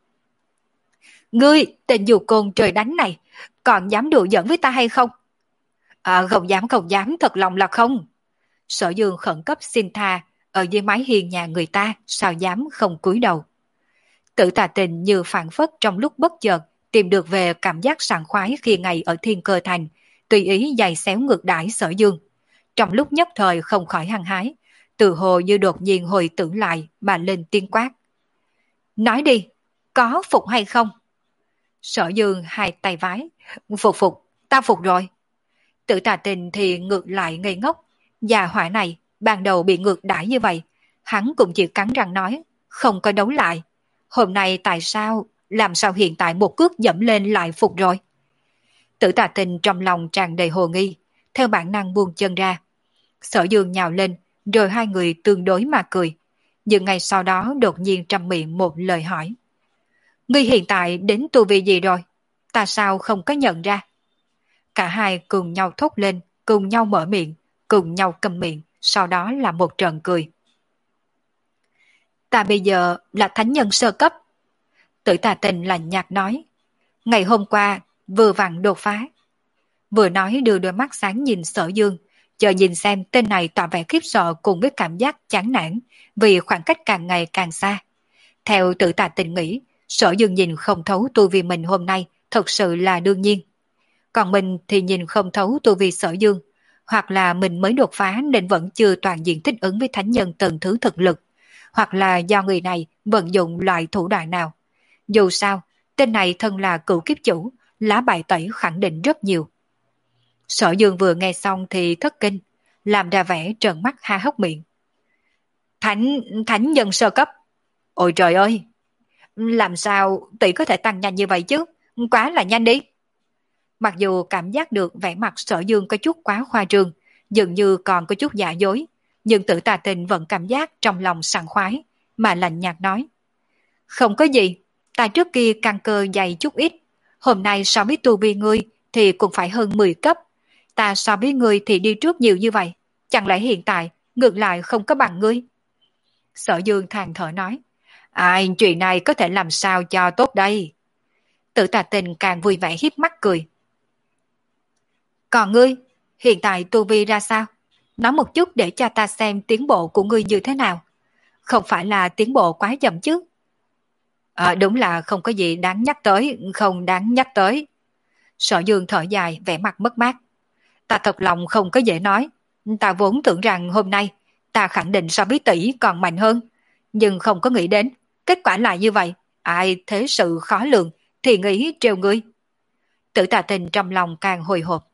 Ngươi, tên dù côn trời đánh này, còn dám đùa giỡn với ta hay không? À, không dám không dám, thật lòng là không. Sở Dương khẩn cấp xin tha, ở dưới mái hiên nhà người ta, sao dám không cúi đầu. Tử Tà Tình như phản phất trong lúc bất chợt, tìm được về cảm giác sảng khoái khi ngày ở Thiên Cơ Thành, tùy ý giày xéo ngược đãi Sở Dương. Trong lúc nhất thời không khỏi hăng hái, từ hồ như đột nhiên hồi tưởng lại mà lên tiếng quát. Nói đi, có phục hay không? Sở Dương hai tay vái, phục phục, ta phục rồi. Tử Tà Tình thì ngược lại ngây ngốc, già hỏa này ban đầu bị ngược đãi như vậy, hắn cũng chỉ cắn răng nói, không có đấu lại. Hôm nay tại sao, làm sao hiện tại một cước dẫm lên lại phục rồi? Tử Tà Tình trong lòng tràn đầy hồ nghi, theo bản năng buông chân ra. Sở Dương nhào lên, rồi hai người tương đối mà cười. Nhưng ngày sau đó đột nhiên trăm miệng một lời hỏi. Ngươi hiện tại đến tu vi gì rồi? Ta sao không có nhận ra? Cả hai cùng nhau thốt lên, cùng nhau mở miệng, cùng nhau câm miệng, sau đó là một trận cười. Ta bây giờ là thánh nhân sơ cấp. Tử Tà Tình lạnh nhạt nói. Ngày hôm qua, vừa vặn đột phá. Vừa nói đưa đôi mắt sáng nhìn Sở Dương, chờ nhìn xem tên này tỏ vẻ khiếp sợ cùng với cảm giác chán nản, vì khoảng cách càng ngày càng xa. Theo Tử Tà Tình nghĩ, Sở Dương nhìn không thấu tu vi mình hôm nay thật sự là đương nhiên. Còn mình thì nhìn không thấu tu vi Sở Dương, hoặc là mình mới đột phá nên vẫn chưa toàn diện thích ứng với thánh nhân tầng thứ thực lực, hoặc là do người này vận dụng loại thủ đoạn nào. Dù sao, tên này thân là cựu kiếp chủ, lá bài tẩy khẳng định rất nhiều. Sở Dương vừa nghe xong thì thất kinh, làm ra vẻ trợn mắt ha hốc miệng. Thánh, thánh nhân sơ cấp. Ôi trời ơi! Làm sao tỷ có thể tăng nhanh như vậy chứ? Quá là nhanh đi! Mặc dù cảm giác được vẻ mặt Sở Dương có chút quá khoa trương, dường như còn có chút giả dối, nhưng Tử Tà Tình vẫn cảm giác trong lòng sảng khoái, mà lạnh nhạt nói. Không có gì, ta trước kia căn cơ dày chút ít, hôm nay so với tu vi ngươi thì cũng phải hơn mười cấp. Ta so với ngươi thì đi trước nhiều như vậy, chẳng lẽ hiện tại ngược lại không có bằng ngươi? Sở Dương than thở nói. Ai, chuyện này có thể làm sao cho tốt đây? Tử Tà Tình càng vui vẻ hiếp mắt cười. Còn ngươi, hiện tại tu vi ra sao? Nói một chút để cho ta xem tiến bộ của ngươi như thế nào. Không phải là tiến bộ quá chậm chứ? À, đúng là không có gì đáng nhắc tới, không đáng nhắc tới. Sở Dương thở dài, vẻ mặt mất mát. Ta thật lòng không có dễ nói. Ta vốn tưởng rằng hôm nay ta khẳng định so với tỷ còn mạnh hơn, nhưng không có nghĩ đến kết quả lại như vậy. Ai thế sự khó lường thì nghĩ trêu ngươi. Tử Tà Tình trong lòng càng hồi hộp.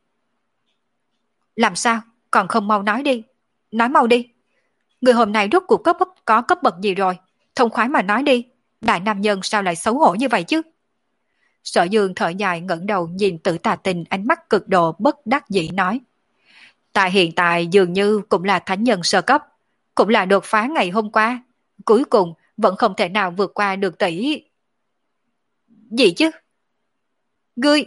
Làm sao? Còn không mau nói đi. Nói mau đi. Người hôm nay rốt cuộc cấp có cấp bậc gì rồi? Thông khoái mà nói đi. Đại nam nhân sao lại xấu hổ như vậy chứ? Sở Dương thở dài ngẩng đầu nhìn Tử Tà Tình, ánh mắt cực độ bất đắc dĩ nói. Ta hiện tại dường như cũng là thánh nhân sơ cấp, cũng là đột phá ngày hôm qua, cuối cùng vẫn không thể nào vượt qua được tỷ. Gì chứ? Ngươi,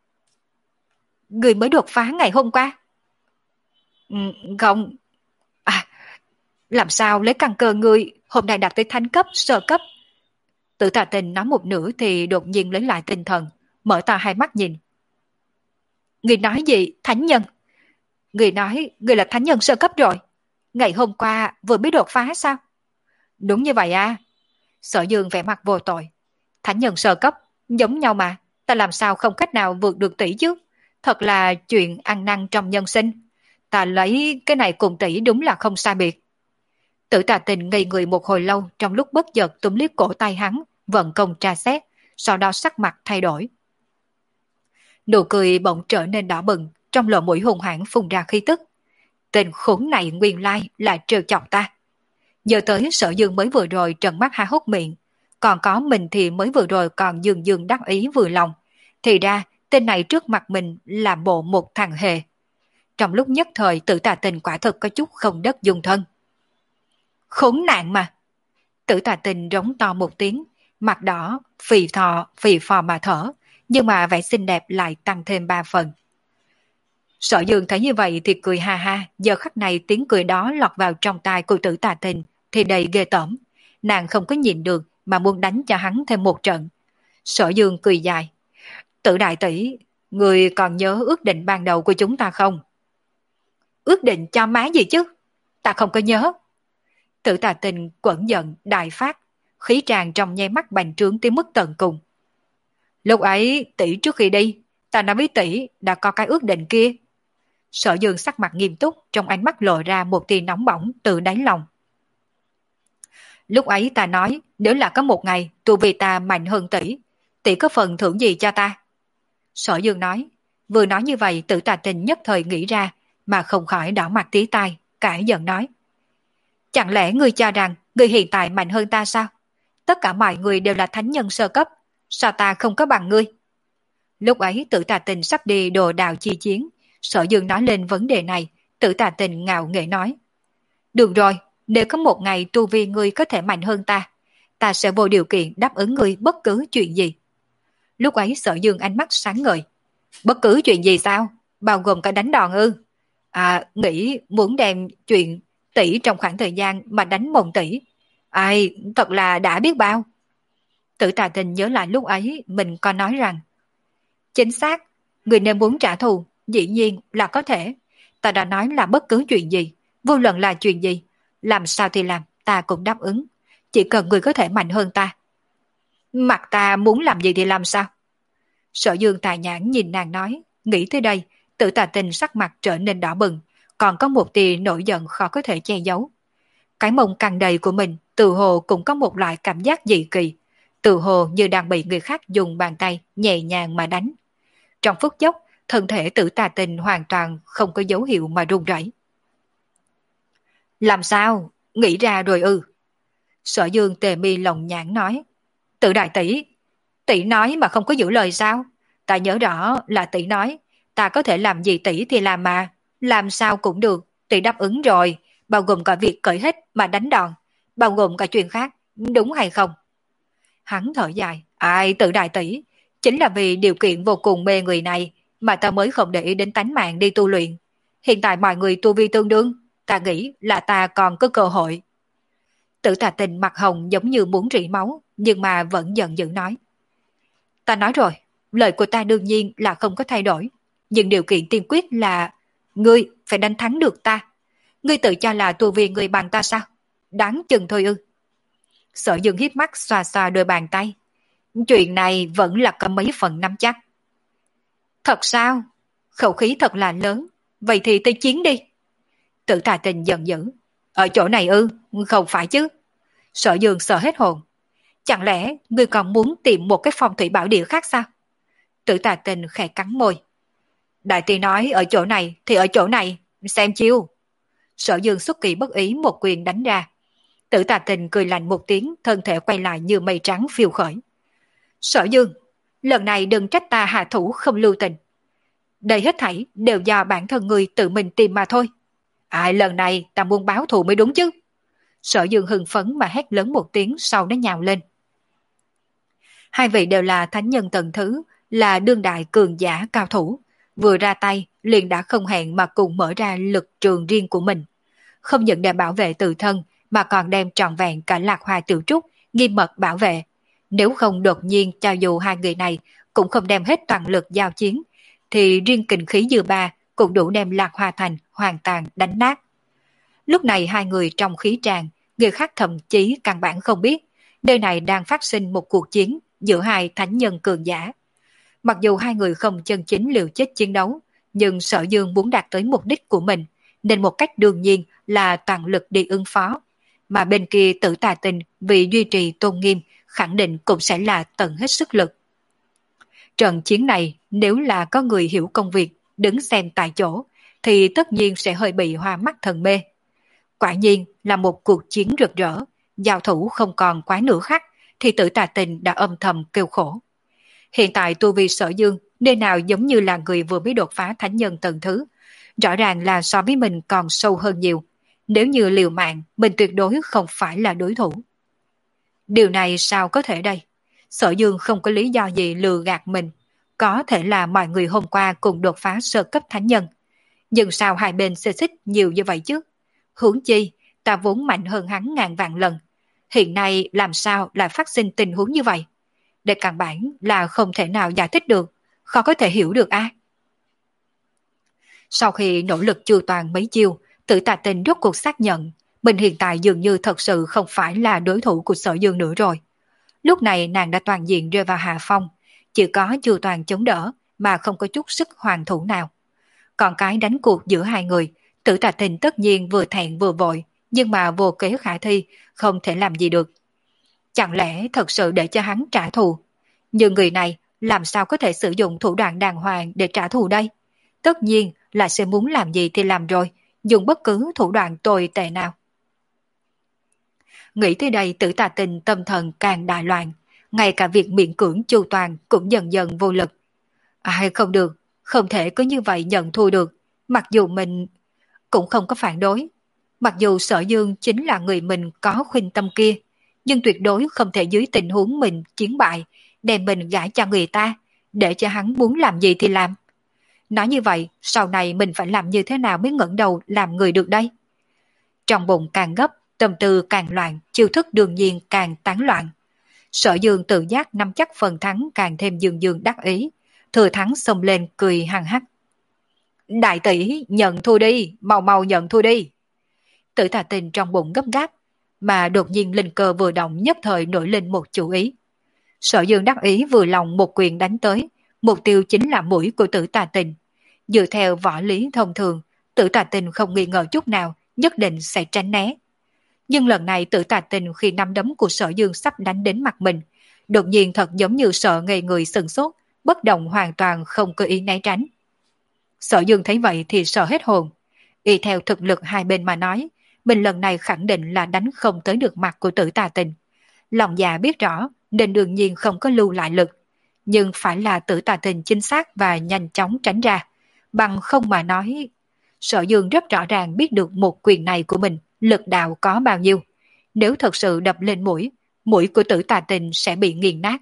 ngươi mới đột phá ngày hôm qua? Ừ, không, à, làm sao lấy căn cơ ngươi hôm nay đạt tới thánh cấp, sơ cấp. Tử Tà Tình nói một nửa thì đột nhiên lấy lại tinh thần, mở to hai mắt nhìn. Người nói gì? Thánh nhân? Người nói người là thánh nhân sơ cấp rồi. Ngày hôm qua vừa mới đột phá sao? Đúng như vậy à? Sở Dương vẻ mặt vô tội. Thánh nhân sơ cấp, giống nhau mà, ta làm sao không cách nào vượt được tỷ chứ? Thật là chuyện ăn năn trong nhân sinh. Ta lấy cái này cùng tỷ đúng là không sai biệt. Tử Tà Tình ngây người một hồi lâu, trong lúc bất chợt túm liếc cổ tay hắn, vận công tra xét, sau đó sắc mặt thay đổi. Nụ cười bỗng trở nên đỏ bừng, trong lỗ mũi hùng hãn phun ra khí tức. Tên khốn này nguyên lai là trêu chọc ta. Giờ tới Sở Dương mới vừa rồi trợn mắt há hốc miệng, còn có mình thì mới vừa rồi còn dương dương đắc ý vừa lòng. Thì ra tên này trước mặt mình là bộ một thằng hề. Trong lúc nhất thời Tử Tà Tình quả thực có chút không đất dung thân. Khốn nạn mà! Tử Tà Tình rống to một tiếng, mặt đỏ, phì thò, phì phò mà thở, nhưng mà vẻ xinh đẹp lại tăng thêm ba phần. Sở Dương thấy như vậy thì cười ha ha, giờ khắc này tiếng cười đó lọt vào trong tai của Tử Tà Tình thì đầy ghê tởm. Nàng không có nhìn được mà muốn đánh cho hắn thêm một trận. Sở Dương cười dài. Tử đại tỷ, người còn nhớ ước định ban đầu của chúng ta không? Ước định cho má gì chứ? Ta không có nhớ. Tử Tà Tình quẫn giận, đại phát, khí tràn trong nháy mắt bành trướng tới mức tận cùng. Lúc ấy tỷ trước khi đi, ta nói với tỷ đã có cái ước định kia. Sở Dương sắc mặt nghiêm túc, trong ánh mắt lộ ra một tia nóng bỏng từ đáy lòng. Lúc ấy ta nói, nếu là có một ngày tu vi ta mạnh hơn tỷ, tỷ có phần thưởng gì cho ta? Sở Dương nói, vừa nói như vậy Tử Tà Tình nhất thời nghĩ ra, mà không khỏi đỏ mặt tí tai, cãi giận nói. Chẳng lẽ ngươi cho rằng ngươi hiện tại mạnh hơn ta sao? Tất cả mọi người đều là thánh nhân sơ cấp, sao ta không có bằng ngươi? Lúc ấy Tử Tà Tình sắp đi đồ đào chi chiến, Sở Dương nói lên vấn đề này, Tử Tà Tình ngạo nghễ nói. Được rồi, nếu có một ngày tu vi ngươi có thể mạnh hơn ta, ta sẽ vô điều kiện đáp ứng ngươi bất cứ chuyện gì. Lúc ấy Sở Dương ánh mắt sáng ngời. Bất cứ chuyện gì sao? Bao gồm cả đánh đòn ư? À, nghĩ muốn đem chuyện tỷ trong khoảng thời gian mà đánh mộng tỷ. Ai, thật là đã biết bao. Tử Tà Tình nhớ lại lúc ấy mình có nói rằng chính xác, người nên muốn trả thù, dĩ nhiên là có thể. Ta đã nói là bất cứ chuyện gì, vô luận là chuyện gì, làm sao thì làm, ta cũng đáp ứng. Chỉ cần người có thể mạnh hơn ta. Mặt ta muốn làm gì thì làm sao? Sở Dương tài nhãn nhìn nàng nói, nghĩ tới đây, Tử Tà Tình sắc mặt trở nên đỏ bừng, còn có một tia nổi giận khó có thể che giấu. Cái mông căng đầy của mình, tự hồ cũng có một loại cảm giác dị kỳ, tự hồ như đang bị người khác dùng bàn tay nhẹ nhàng mà đánh. Trong phút chốc, thân thể Tử Tà Tình hoàn toàn không có dấu hiệu mà run rẩy. Làm sao? Nghĩ ra rồi ư? Sở Dương tề mi lồng nhãn nói. Tử đại tỷ, tỷ nói mà không có giữ lời sao? Ta nhớ rõ là tỷ nói, ta có thể làm gì tỷ thì làm mà, làm sao cũng được, tỷ đáp ứng rồi, bao gồm cả việc cởi hết mà đánh đòn, bao gồm cả chuyện khác, đúng hay không? Hắn thở dài, ai Tử đại tỷ, chính là vì điều kiện vô cùng mê người này mà ta mới không để ý đến tánh mạng đi tu luyện. Hiện tại mọi người tu vi tương đương, ta nghĩ là ta còn có cơ hội. Tử Tà Tình mặt hồng giống như muốn rỉ máu, nhưng mà vẫn giận dữ nói. Ta nói rồi, lời của ta đương nhiên là không có thay đổi, nhưng điều kiện tiên quyết là ngươi phải đánh thắng được ta. Ngươi tự cho là tu vi người bằng ta sao? Đáng chừng thôi ư? Sở Dương hiếp mắt xoa xoa đôi bàn tay. Chuyện này vẫn là có mấy phần nắm chắc. Thật sao? Khẩu khí thật là lớn. Vậy thì tới chiến đi. Tử Tà Tình giận dữ. Ở chỗ này ư? Không phải chứ. Sở Dương sợ hết hồn. Chẳng lẽ ngươi còn muốn tìm một cái phong thủy bảo địa khác sao? Tử Tà Tình khẽ cắn môi. Đại tỷ nói ở chỗ này thì ở chỗ này, xem chiêu. Sở Dương xuất kỳ bất ý một quyền đánh ra. Tử Tà Tình cười lạnh một tiếng, thân thể quay lại như mây trắng phiêu khởi. Sở Dương, lần này đừng trách ta hạ thủ không lưu tình. Đây hết thảy đều do bản thân người tự mình tìm mà thôi. Ai lần này ta muốn báo thù mới đúng chứ. Sở Dương hưng phấn mà hét lớn một tiếng, sau nó nhào lên. Hai vị đều là thánh nhân tầng thứ, là đương đại cường giả cao thủ. Vừa ra tay, liền đã không hẹn mà cùng mở ra lực trường riêng của mình. Không những để bảo vệ tự thân, mà còn đem trọn vẹn cả Lạc Hoa Tiểu Trúc nghiêm mật bảo vệ. Nếu không đột nhiên cho dù hai người này cũng không đem hết toàn lực giao chiến, thì riêng kình khí dư ba cũng đủ đem Lạc Hoa Thành hoàn toàn đánh nát. Lúc này hai người trong khí tràn, người khác thậm chí căn bản không biết, nơi này đang phát sinh một cuộc chiến giữa hai thánh nhân cường giả. Mặc dù hai người không chân chính liều chết chiến đấu, nhưng Sở Dương muốn đạt tới mục đích của mình, nên một cách đương nhiên là toàn lực đi ứng phó. Mà bên kia Tử Tà Tinh vì duy trì tôn nghiêm, khẳng định cũng sẽ là tận hết sức lực. Trận chiến này nếu là có người hiểu công việc, đứng xem tại chỗ, thì tất nhiên sẽ hơi bị hoa mắt thần mê. Quả nhiên là một cuộc chiến rực rỡ, giao thủ không còn quá nửa khắc, thì Tử Tà Tinh đã âm thầm kêu khổ. Hiện tại tu vi Sở Dương nơi nào giống như là người vừa mới đột phá thánh nhân tầng thứ, rõ ràng là so với mình còn sâu hơn nhiều. Nếu như liều mạng, mình tuyệt đối không phải là đối thủ. Điều này sao có thể đây? Sở Dương không có lý do gì lừa gạt mình. Có thể là mọi người hôm qua cùng đột phá sơ cấp thánh nhân. Nhưng sao hai bên xê xích nhiều như vậy chứ? Huống chi, ta vốn mạnh hơn hắn ngàn vạn lần. Hiện nay làm sao lại phát sinh tình huống như vậy? Để căn bản là không thể nào giải thích được, khó có thể hiểu được a. Sau khi nỗ lực chu toàn mấy chiêu, Tử Tà Tinh rốt cuộc xác nhận mình hiện tại dường như thật sự không phải là đối thủ của Sở Dương nữa rồi. Lúc này nàng đã toàn diện rơi vào hạ phong, chỉ có chu toàn chống đỡ mà không có chút sức hoàn thủ nào. Còn cái đánh cuộc giữa hai người, Tử Tà Tinh tất nhiên vừa thẹn vừa vội, nhưng mà vô kế khả thi, không thể làm gì được. Chẳng lẽ thật sự để cho hắn trả thù? Nhưng người này làm sao có thể sử dụng thủ đoạn đàng hoàng để trả thù đây? Tất nhiên là sẽ muốn làm gì thì làm rồi, dùng bất cứ thủ đoạn tồi tệ nào. Nghĩ tới đây Tử Tà Tinh tâm thần càng đại loạn, ngay cả việc miễn cưỡng chu toàn cũng dần dần vô lực. Ai không được, không thể cứ như vậy nhận thua được, mặc dù mình cũng không có phản đối. Mặc dù Sở Dương chính là người mình có khuynh tâm kia, nhưng tuyệt đối không thể dưới tình huống mình chiến bại, đem mình gả cho người ta, để cho hắn muốn làm gì thì làm. Nói như vậy, sau này mình phải làm như thế nào mới ngẩng đầu làm người được đây? Trong bụng càng gấp, tâm tư càng loạn, chiêu thức đương nhiên càng tán loạn. Sở Dương tự giác nắm chắc phần thắng càng thêm dương dương đắc ý, thừa thắng xông lên cười hăng hắc. Đại tỷ, nhận thua đi, mau mau nhận thua đi. Tử Tà Tinh trong bụng gấp gáp, mà đột nhiên linh cơ vừa động nhất thời nổi lên một chủ ý. Sở Dương đắc ý vừa lòng một quyền đánh tới, mục tiêu chính là mũi của Tử Tà Tinh. Dựa theo võ lý thông thường, Tử Tà Tinh không nghi ngờ chút nào, nhất định sẽ tránh né. Nhưng lần này Tử Tà Tinh khi nắm đấm của Sở Dương sắp đánh đến mặt mình, đột nhiên thật giống như sợ ngây người sừng sốt, bất động hoàn toàn không có ý né tránh. Sở Dương thấy vậy thì sợ hết hồn. Y theo thực lực hai bên mà nói, mình lần này khẳng định là đánh không tới được mặt của Tử Tà Tinh. Lòng dạ biết rõ nên đương nhiên không có lưu lại lực, nhưng phải là Tử Tà Tinh chính xác và nhanh chóng tránh ra, bằng không mà nói. Sở Dương rất rõ ràng biết được một quyền này của mình lực đạo có bao nhiêu. Nếu thật sự đập lên mũi, mũi của Tử Tà Tinh sẽ bị nghiền nát.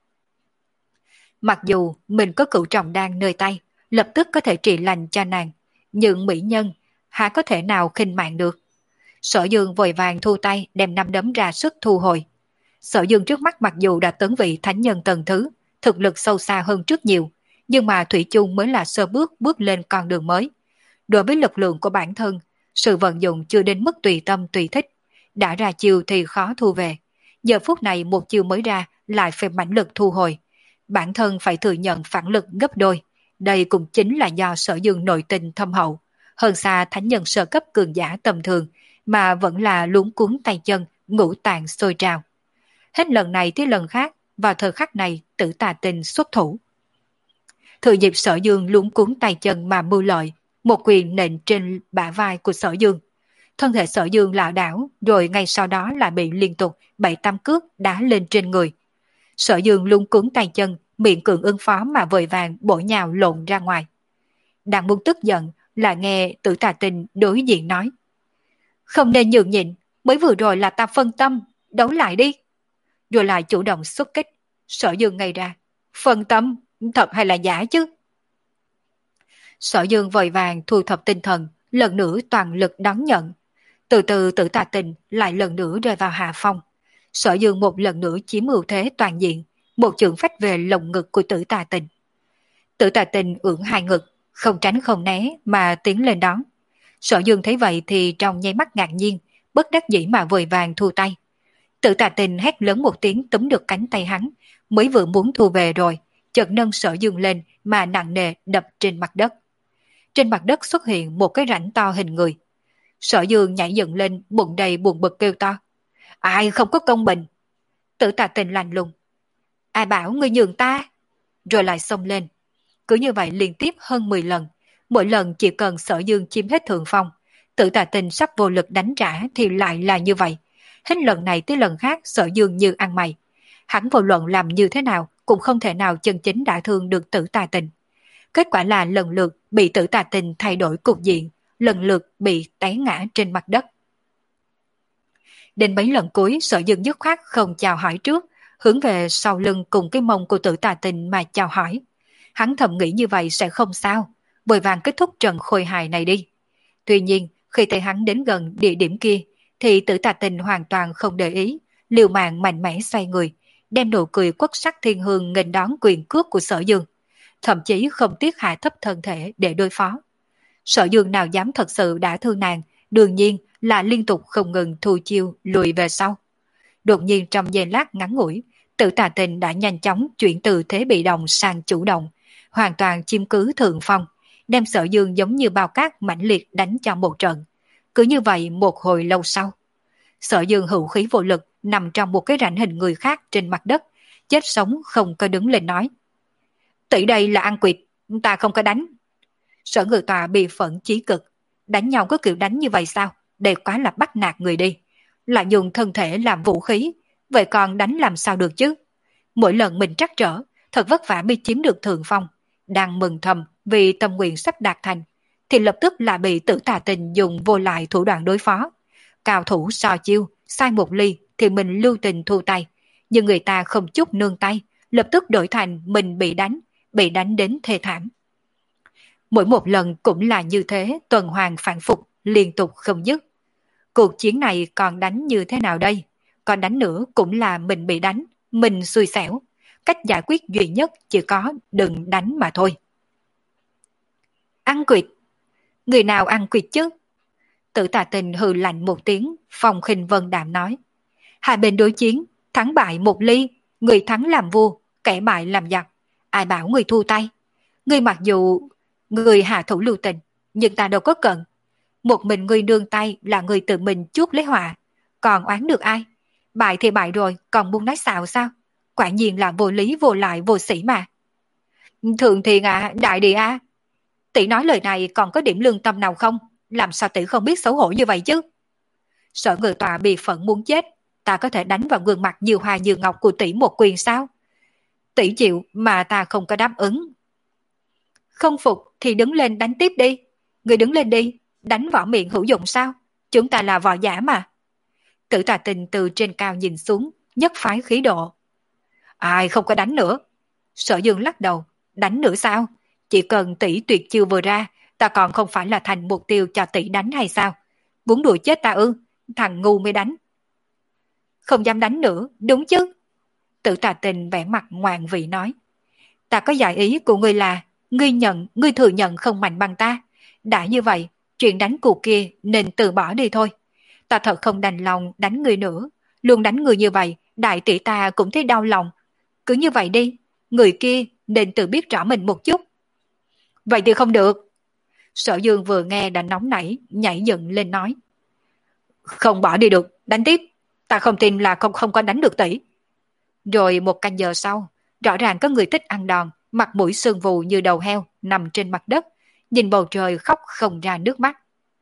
Mặc dù mình có cửu trọng đan nơi tay, lập tức có thể trị lành cho nàng, nhưng mỹ nhân há có thể nào khinh mạng được. Sở Dương vội vàng thu tay đem năm đấm ra sức thu hồi. Sở Dương trước mắt mặc dù đã tấn vị thánh nhân tầng thứ, thực lực sâu xa hơn rất nhiều, nhưng mà thủy chung mới là sơ bước bước lên con đường mới. Đối với lực lượng của bản thân, sự vận dụng chưa đến mức tùy tâm tùy thích. Đã ra chiêu thì khó thu về. Giờ phút này một chiêu mới ra lại phải mãnh lực thu hồi. Bản thân phải thừa nhận phản lực gấp đôi. Đây cũng chính là do Sở Dương nội tình thâm hậu, hơn xa thánh nhân sơ cấp cường giả tầm thường, mà vẫn là luống cuốn tay chân, ngũ tạng sôi trào. Hết lần này tới lần khác, vào thời khắc này Tử Tà Tinh xuất thủ. Thừa dịp Sở Dương luống cuốn tay chân mà mưu lợi, một quyền nện trên bả vai của Sở Dương. Thân thể Sở Dương lảo đảo, rồi ngay sau đó lại bị liên tục bảy tám cước đá lên trên người. Sở Dương luống cuốn tay chân, miệng cường ứng phó mà vội vàng bổ nhào lộn ra ngoài. Đang muốn tức giận là nghe Tử Tà Tinh đối diện nói: không nên nhường nhịn, mới vừa rồi là ta phân tâm, đấu lại đi. Rồi lại chủ động xuất kích. Sở Dương ngây ra, phân tâm, thật hay là giả chứ? Sở Dương vội vàng thu thập tinh thần, lần nữa toàn lực đón nhận. Từ từ Tử Tà Tình lại lần nữa rơi vào hạ phong. Sở Dương một lần nữa chiếm ưu thế toàn diện, một chưởng phách về lồng ngực của Tử Tà Tình. Tử Tà Tình ưỡn hai ngực, không tránh không né mà tiến lên đón. Sở Dương thấy vậy thì trong nháy mắt ngạc nhiên, bất đắc dĩ mà vội vàng thu tay. Tử Tà Tình hét lớn một tiếng túm được cánh tay hắn, mới vừa muốn thu về rồi, chợt nâng Sở Dương lên mà nặng nề đập trên mặt đất. Trên mặt đất xuất hiện một cái rãnh to hình người. Sở Dương nhảy dựng lên, bụng đầy buồn bực kêu to: Ai không có công bình? Tử Tà Tình lạnh lùng: Ai bảo ngươi nhường ta? Rồi lại xông lên. Cứ như vậy liên tiếp hơn mười lần, mỗi lần chỉ cần Sở Dương chiếm hết thượng phong, Tử Tà Tình sắp vô lực đánh trả thì lại là như vậy. Hết lần này tới lần khác Sở Dương như ăn mày. Hắn vô luận làm như thế nào cũng không thể nào chân chính đả thương được Tử Tà Tình. Kết quả là lần lượt bị Tử Tà Tình thay đổi cục diện, lần lượt bị té ngã trên mặt đất. Đến mấy lần cuối Sở Dương dứt khoát không chào hỏi trước, hướng về sau lưng cùng cái mông của Tử Tà Tình mà chào hỏi. Hắn thầm nghĩ như vậy sẽ không sao, vội vàng kết thúc trận khôi hài này đi. Tuy nhiên, khi thấy hắn đến gần địa điểm kia, thì Tử Tà Tình hoàn toàn không để ý, liều mạng mạnh mẽ xoay người, đem nụ cười quất sắc thiên hương nghênh đón quyền cước của Sở Dương, thậm chí không tiếc hạ thấp thân thể để đối phó. Sở Dương nào dám thật sự đả thương nàng, đương nhiên là liên tục không ngừng thu chiêu lùi về sau. Đột nhiên trong giây lát ngắn ngủi, Tử Tà Tình đã nhanh chóng chuyển từ thế bị động sang chủ động, hoàn toàn chiếm cứ thượng phong, đem Sở Dương giống như bao cát mãnh liệt đánh cho một trận. Cứ như vậy một hồi lâu sau, Sở Dương hữu khí vô lực nằm trong một cái rãnh hình người khác trên mặt đất, chết sống không có đứng lên nói: Tỷ đây là ăn quỵt, ta không có đánh. Sở Ngự Tọa bị phẫn chí cực, đánh nhau có kiểu đánh như vậy sao? Đây quá là bắt nạt người đi. Lại dùng thân thể làm vũ khí, vậy còn đánh làm sao được chứ? Mỗi lần mình trắc trở, thật vất vả mới chiếm được thượng phong, đang mừng thầm vì tâm nguyện sắp đạt thành, thì lập tức lại bị Tử Tà Tình dùng vô lại thủ đoạn đối phó. Cao thủ so chiêu, sai một ly thì mình lưu tình thu tay, nhưng người ta không chút nương tay, lập tức đổi thành mình bị đánh, bị đánh đến thê thảm. Mỗi một lần cũng là như thế, tuần hoàn phản phục, liên tục không dứt. Cuộc chiến này còn đánh như thế nào đây? Còn đánh nữa cũng là mình bị đánh, mình xui xẻo. Cách giải quyết duy nhất chỉ có đừng đánh mà thôi. Ăn quỵt? Người nào ăn quỵt chứ? Tử Tà Tình hừ lạnh một tiếng, phong khinh vân đạm nói: Hai bên đối chiến, thắng bại một ly, người thắng làm vua, kẻ bại làm giặc. Ai bảo người thu tay? Người mặc dù người hạ thủ lưu tình, nhưng ta đâu có cần. Một mình người nương tay là người tự mình chuốc lấy họa, còn oán được ai? Bại thì bại rồi, còn muốn nói xạo sao? Quả nhiên là vô lý vô lại vô sĩ mà. Thượng Thiền à, đại địa à, tỷ nói lời này còn có điểm lương tâm nào không? Làm sao tỷ không biết xấu hổ như vậy chứ? Sở Ngự Tọa bị phẫn muốn chết, ta có thể đánh vào gương mặt như hoa như ngọc của tỷ một quyền sao? Tỷ chịu mà ta không có đáp ứng. Không phục thì đứng lên đánh tiếp đi. Người đứng lên đi, đánh võ miệng hữu dụng sao? Chúng ta là võ giả mà. Tử Tà Tình từ trên cao nhìn xuống, nhất phái khí độ. Ai không có đánh nữa? Sở Dương lắc đầu, đánh nữa sao? Chỉ cần tỷ tuyệt chiêu vừa ra, ta còn không phải là thành mục tiêu cho tỷ đánh hay sao? Muốn đuổi chết ta ư? Thằng ngu mới đánh. Không dám đánh nữa, đúng chứ? Tử Tà Tình vẻ mặt ngoạn vị nói. Ta có giải ý của ngươi là, ngươi nhận, ngươi thừa nhận không mạnh bằng ta. Đã như vậy, chuyện đánh cuộc kia nên từ bỏ đi thôi. Ta thật không đành lòng đánh ngươi nữa. Luôn đánh người như vậy, đại tỷ ta cũng thấy đau lòng. Cứ như vậy đi, người kia nên tự biết rõ mình một chút. Vậy thì không được. Sở Dương vừa nghe đã nóng nảy, nhảy dựng lên nói. Không bỏ đi được, đánh tiếp. Ta không tin là không không có đánh được tỷ. Rồi một canh giờ sau, rõ ràng có người thích ăn đòn, mặt mũi sương vù như đầu heo, nằm trên mặt đất, nhìn bầu trời khóc không ra nước mắt.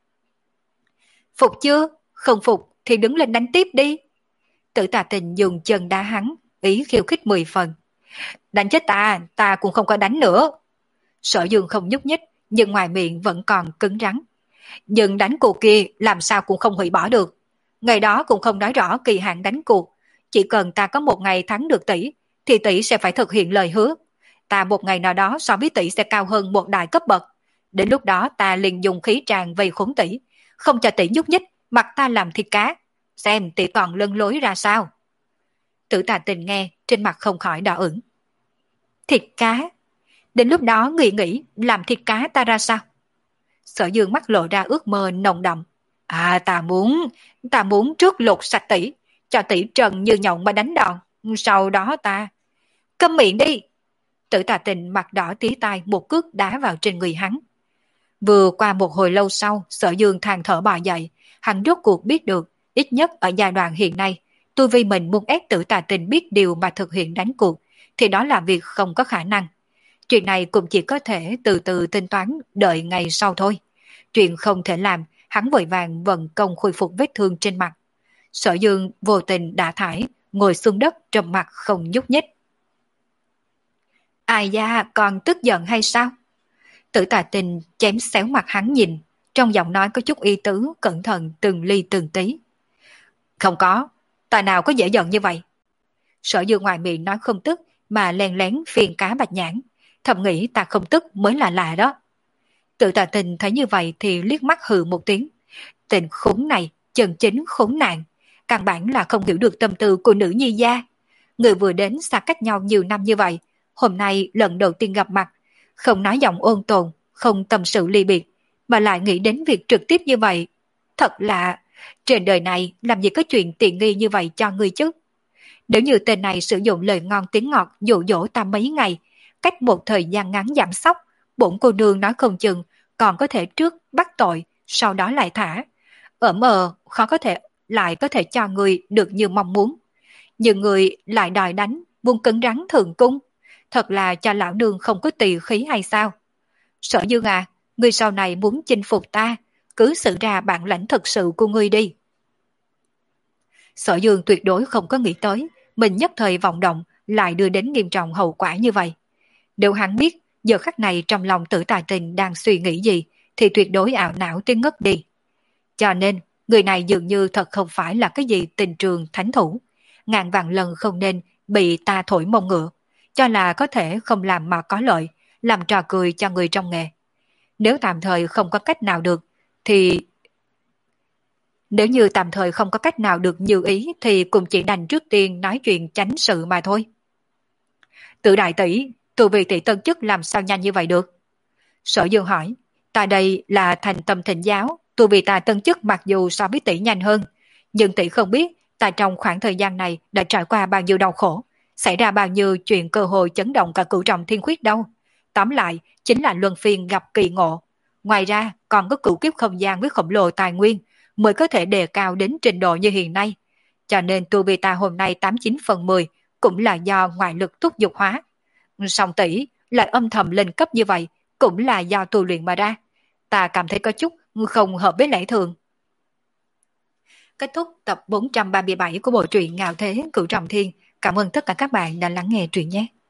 Phục chưa? Không phục thì đứng lên đánh tiếp đi. Tử Tà Tình dùng chân đá hắn, ý khiêu khích mười phần. Đánh chết ta, ta cũng không có đánh nữa. Sở Dương không nhúc nhích, nhưng ngoài miệng vẫn còn cứng rắn. Nhưng đánh cuộc kia làm sao cũng không hủy bỏ được. Ngày đó cũng không nói rõ kỳ hạn đánh cuộc. Chỉ cần ta có một ngày thắng được tỷ, thì tỷ sẽ phải thực hiện lời hứa. Ta một ngày nào đó so với tỷ sẽ cao hơn một đại cấp bậc. Đến lúc đó ta liền dùng khí tràng vây khốn tỷ, không cho tỷ nhúc nhích, mặt ta làm thịt cá, xem tỷ còn lân lối ra sao. Tử Tà Tình nghe, trên mặt không khỏi đỏ ửng. Thịt cá? Đến lúc đó nghĩ nghĩ làm thịt cá ta ra sao? Sở Dương mắt lộ ra ước mơ nồng đậm. À ta muốn, ta muốn trước lột sạch tỷ, cho tỷ trần như nhộng mà đánh đòn. Sau đó ta... Câm miệng đi! Tử Tà Tình mặt đỏ tía tai một cước đá vào trên người hắn. Vừa qua một hồi lâu sau, Sở Dương than thở bò dậy, hắn rốt cuộc biết được, ít nhất ở giai đoạn hiện nay, tôi vì mình muốn ép Tử Tà Tình biết điều mà thực hiện đánh cuộc, thì đó là việc không có khả năng. Chuyện này cũng chỉ có thể từ từ tính toán đợi ngày sau thôi. Chuyện không thể làm, hắn vội vàng vận công khôi phục vết thương trên mặt. Sở Dương vô tình đả thải, ngồi xuống đất trầm mặt không nhúc nhích. Ai da, còn tức giận hay sao? Tử Tà Tình chém xéo mặt hắn nhìn, trong giọng nói có chút ý tứ, cẩn thận từng ly từng tí. Không có, ta nào có dễ giận như vậy. Sở Dương ngoài miệng nói không tức, mà len lén phiền cá bạch nhãn, thầm nghĩ ta không tức mới là lạ đó. Tử Tà Tình thấy như vậy thì liếc mắt hừ một tiếng. Tình khốn này, chân chính khốn nạn, căn bản là không hiểu được tâm tư của nữ nhi gia. Người vừa đến xa cách nhau nhiều năm như vậy, hôm nay lần đầu tiên gặp mặt, không nói giọng ôn tồn, không tâm sự ly biệt, mà lại nghĩ đến việc trực tiếp như vậy. Thật là, trên đời này làm gì có chuyện tiện nghi như vậy cho người chứ. Nếu như tên này sử dụng lời ngon tiếng ngọt dụ dỗ ta mấy ngày, cách một thời gian ngắn giảm sóc, bổn cô nương nói không chừng còn có thể trước bắt tội, sau đó lại thả. Ở mờ khó có thể lại có thể cho người được như mong muốn. Nhưng người lại đòi đánh, buông cứng rắn thường cung. Thật là cho lão nương không có tỳ khí hay sao? Sở Dương à, người sau này muốn chinh phục ta, cứ xử ra bản lãnh thực sự của ngươi đi. Sở Dương tuyệt đối không có nghĩ tới, mình nhất thời vọng động lại đưa đến nghiêm trọng hậu quả như vậy. Nếu hắn biết giờ khắc này trong lòng Tử Tà Tình đang suy nghĩ gì, thì tuyệt đối ảo não tới ngất đi. Cho nên, người này dường như thật không phải là cái gì tình trường thánh thủ. Ngàn vạn lần không nên bị ta thổi mông ngựa, cho là có thể không làm mà có lợi, làm trò cười cho người trong nghề. Nếu tạm thời không có cách nào được, thì... Nếu như tạm thời không có cách nào được như ý, thì cũng chỉ đành trước tiên nói chuyện tránh sự mà thôi. Tự đại tỷ, tu vi tỷ tân chức làm sao nhanh như vậy được? Sở Dương hỏi, ta đây là thành tâm thịnh giáo, tu vi ta tân chức mặc dù so với tỷ nhanh hơn, nhưng tỷ không biết ta trong khoảng thời gian này đã trải qua bao nhiêu đau khổ, xảy ra bao nhiêu chuyện cơ hội chấn động cả cửu trọng thiên khuyết đâu. Tóm lại, chính là luân phiên gặp kỳ ngộ. Ngoài ra, còn có cửu kiếp không gian với khổng lồ tài nguyên, mới có thể đề cao đến trình độ như hiện nay. Cho nên tu vi ta hôm nay tám chín phần mười cũng là do ngoại lực thúc dục hóa. Song tỷ lại âm thầm lên cấp như vậy cũng là do tu luyện mà ra. Ta cảm thấy có chút không hợp với lẽ thường. Kết thúc tập bốn trăm ba mươi bảy của bộ truyện Ngạo Thế Cửu Trọng Thiên. Cảm ơn tất cả các bạn đã lắng nghe truyện nhé.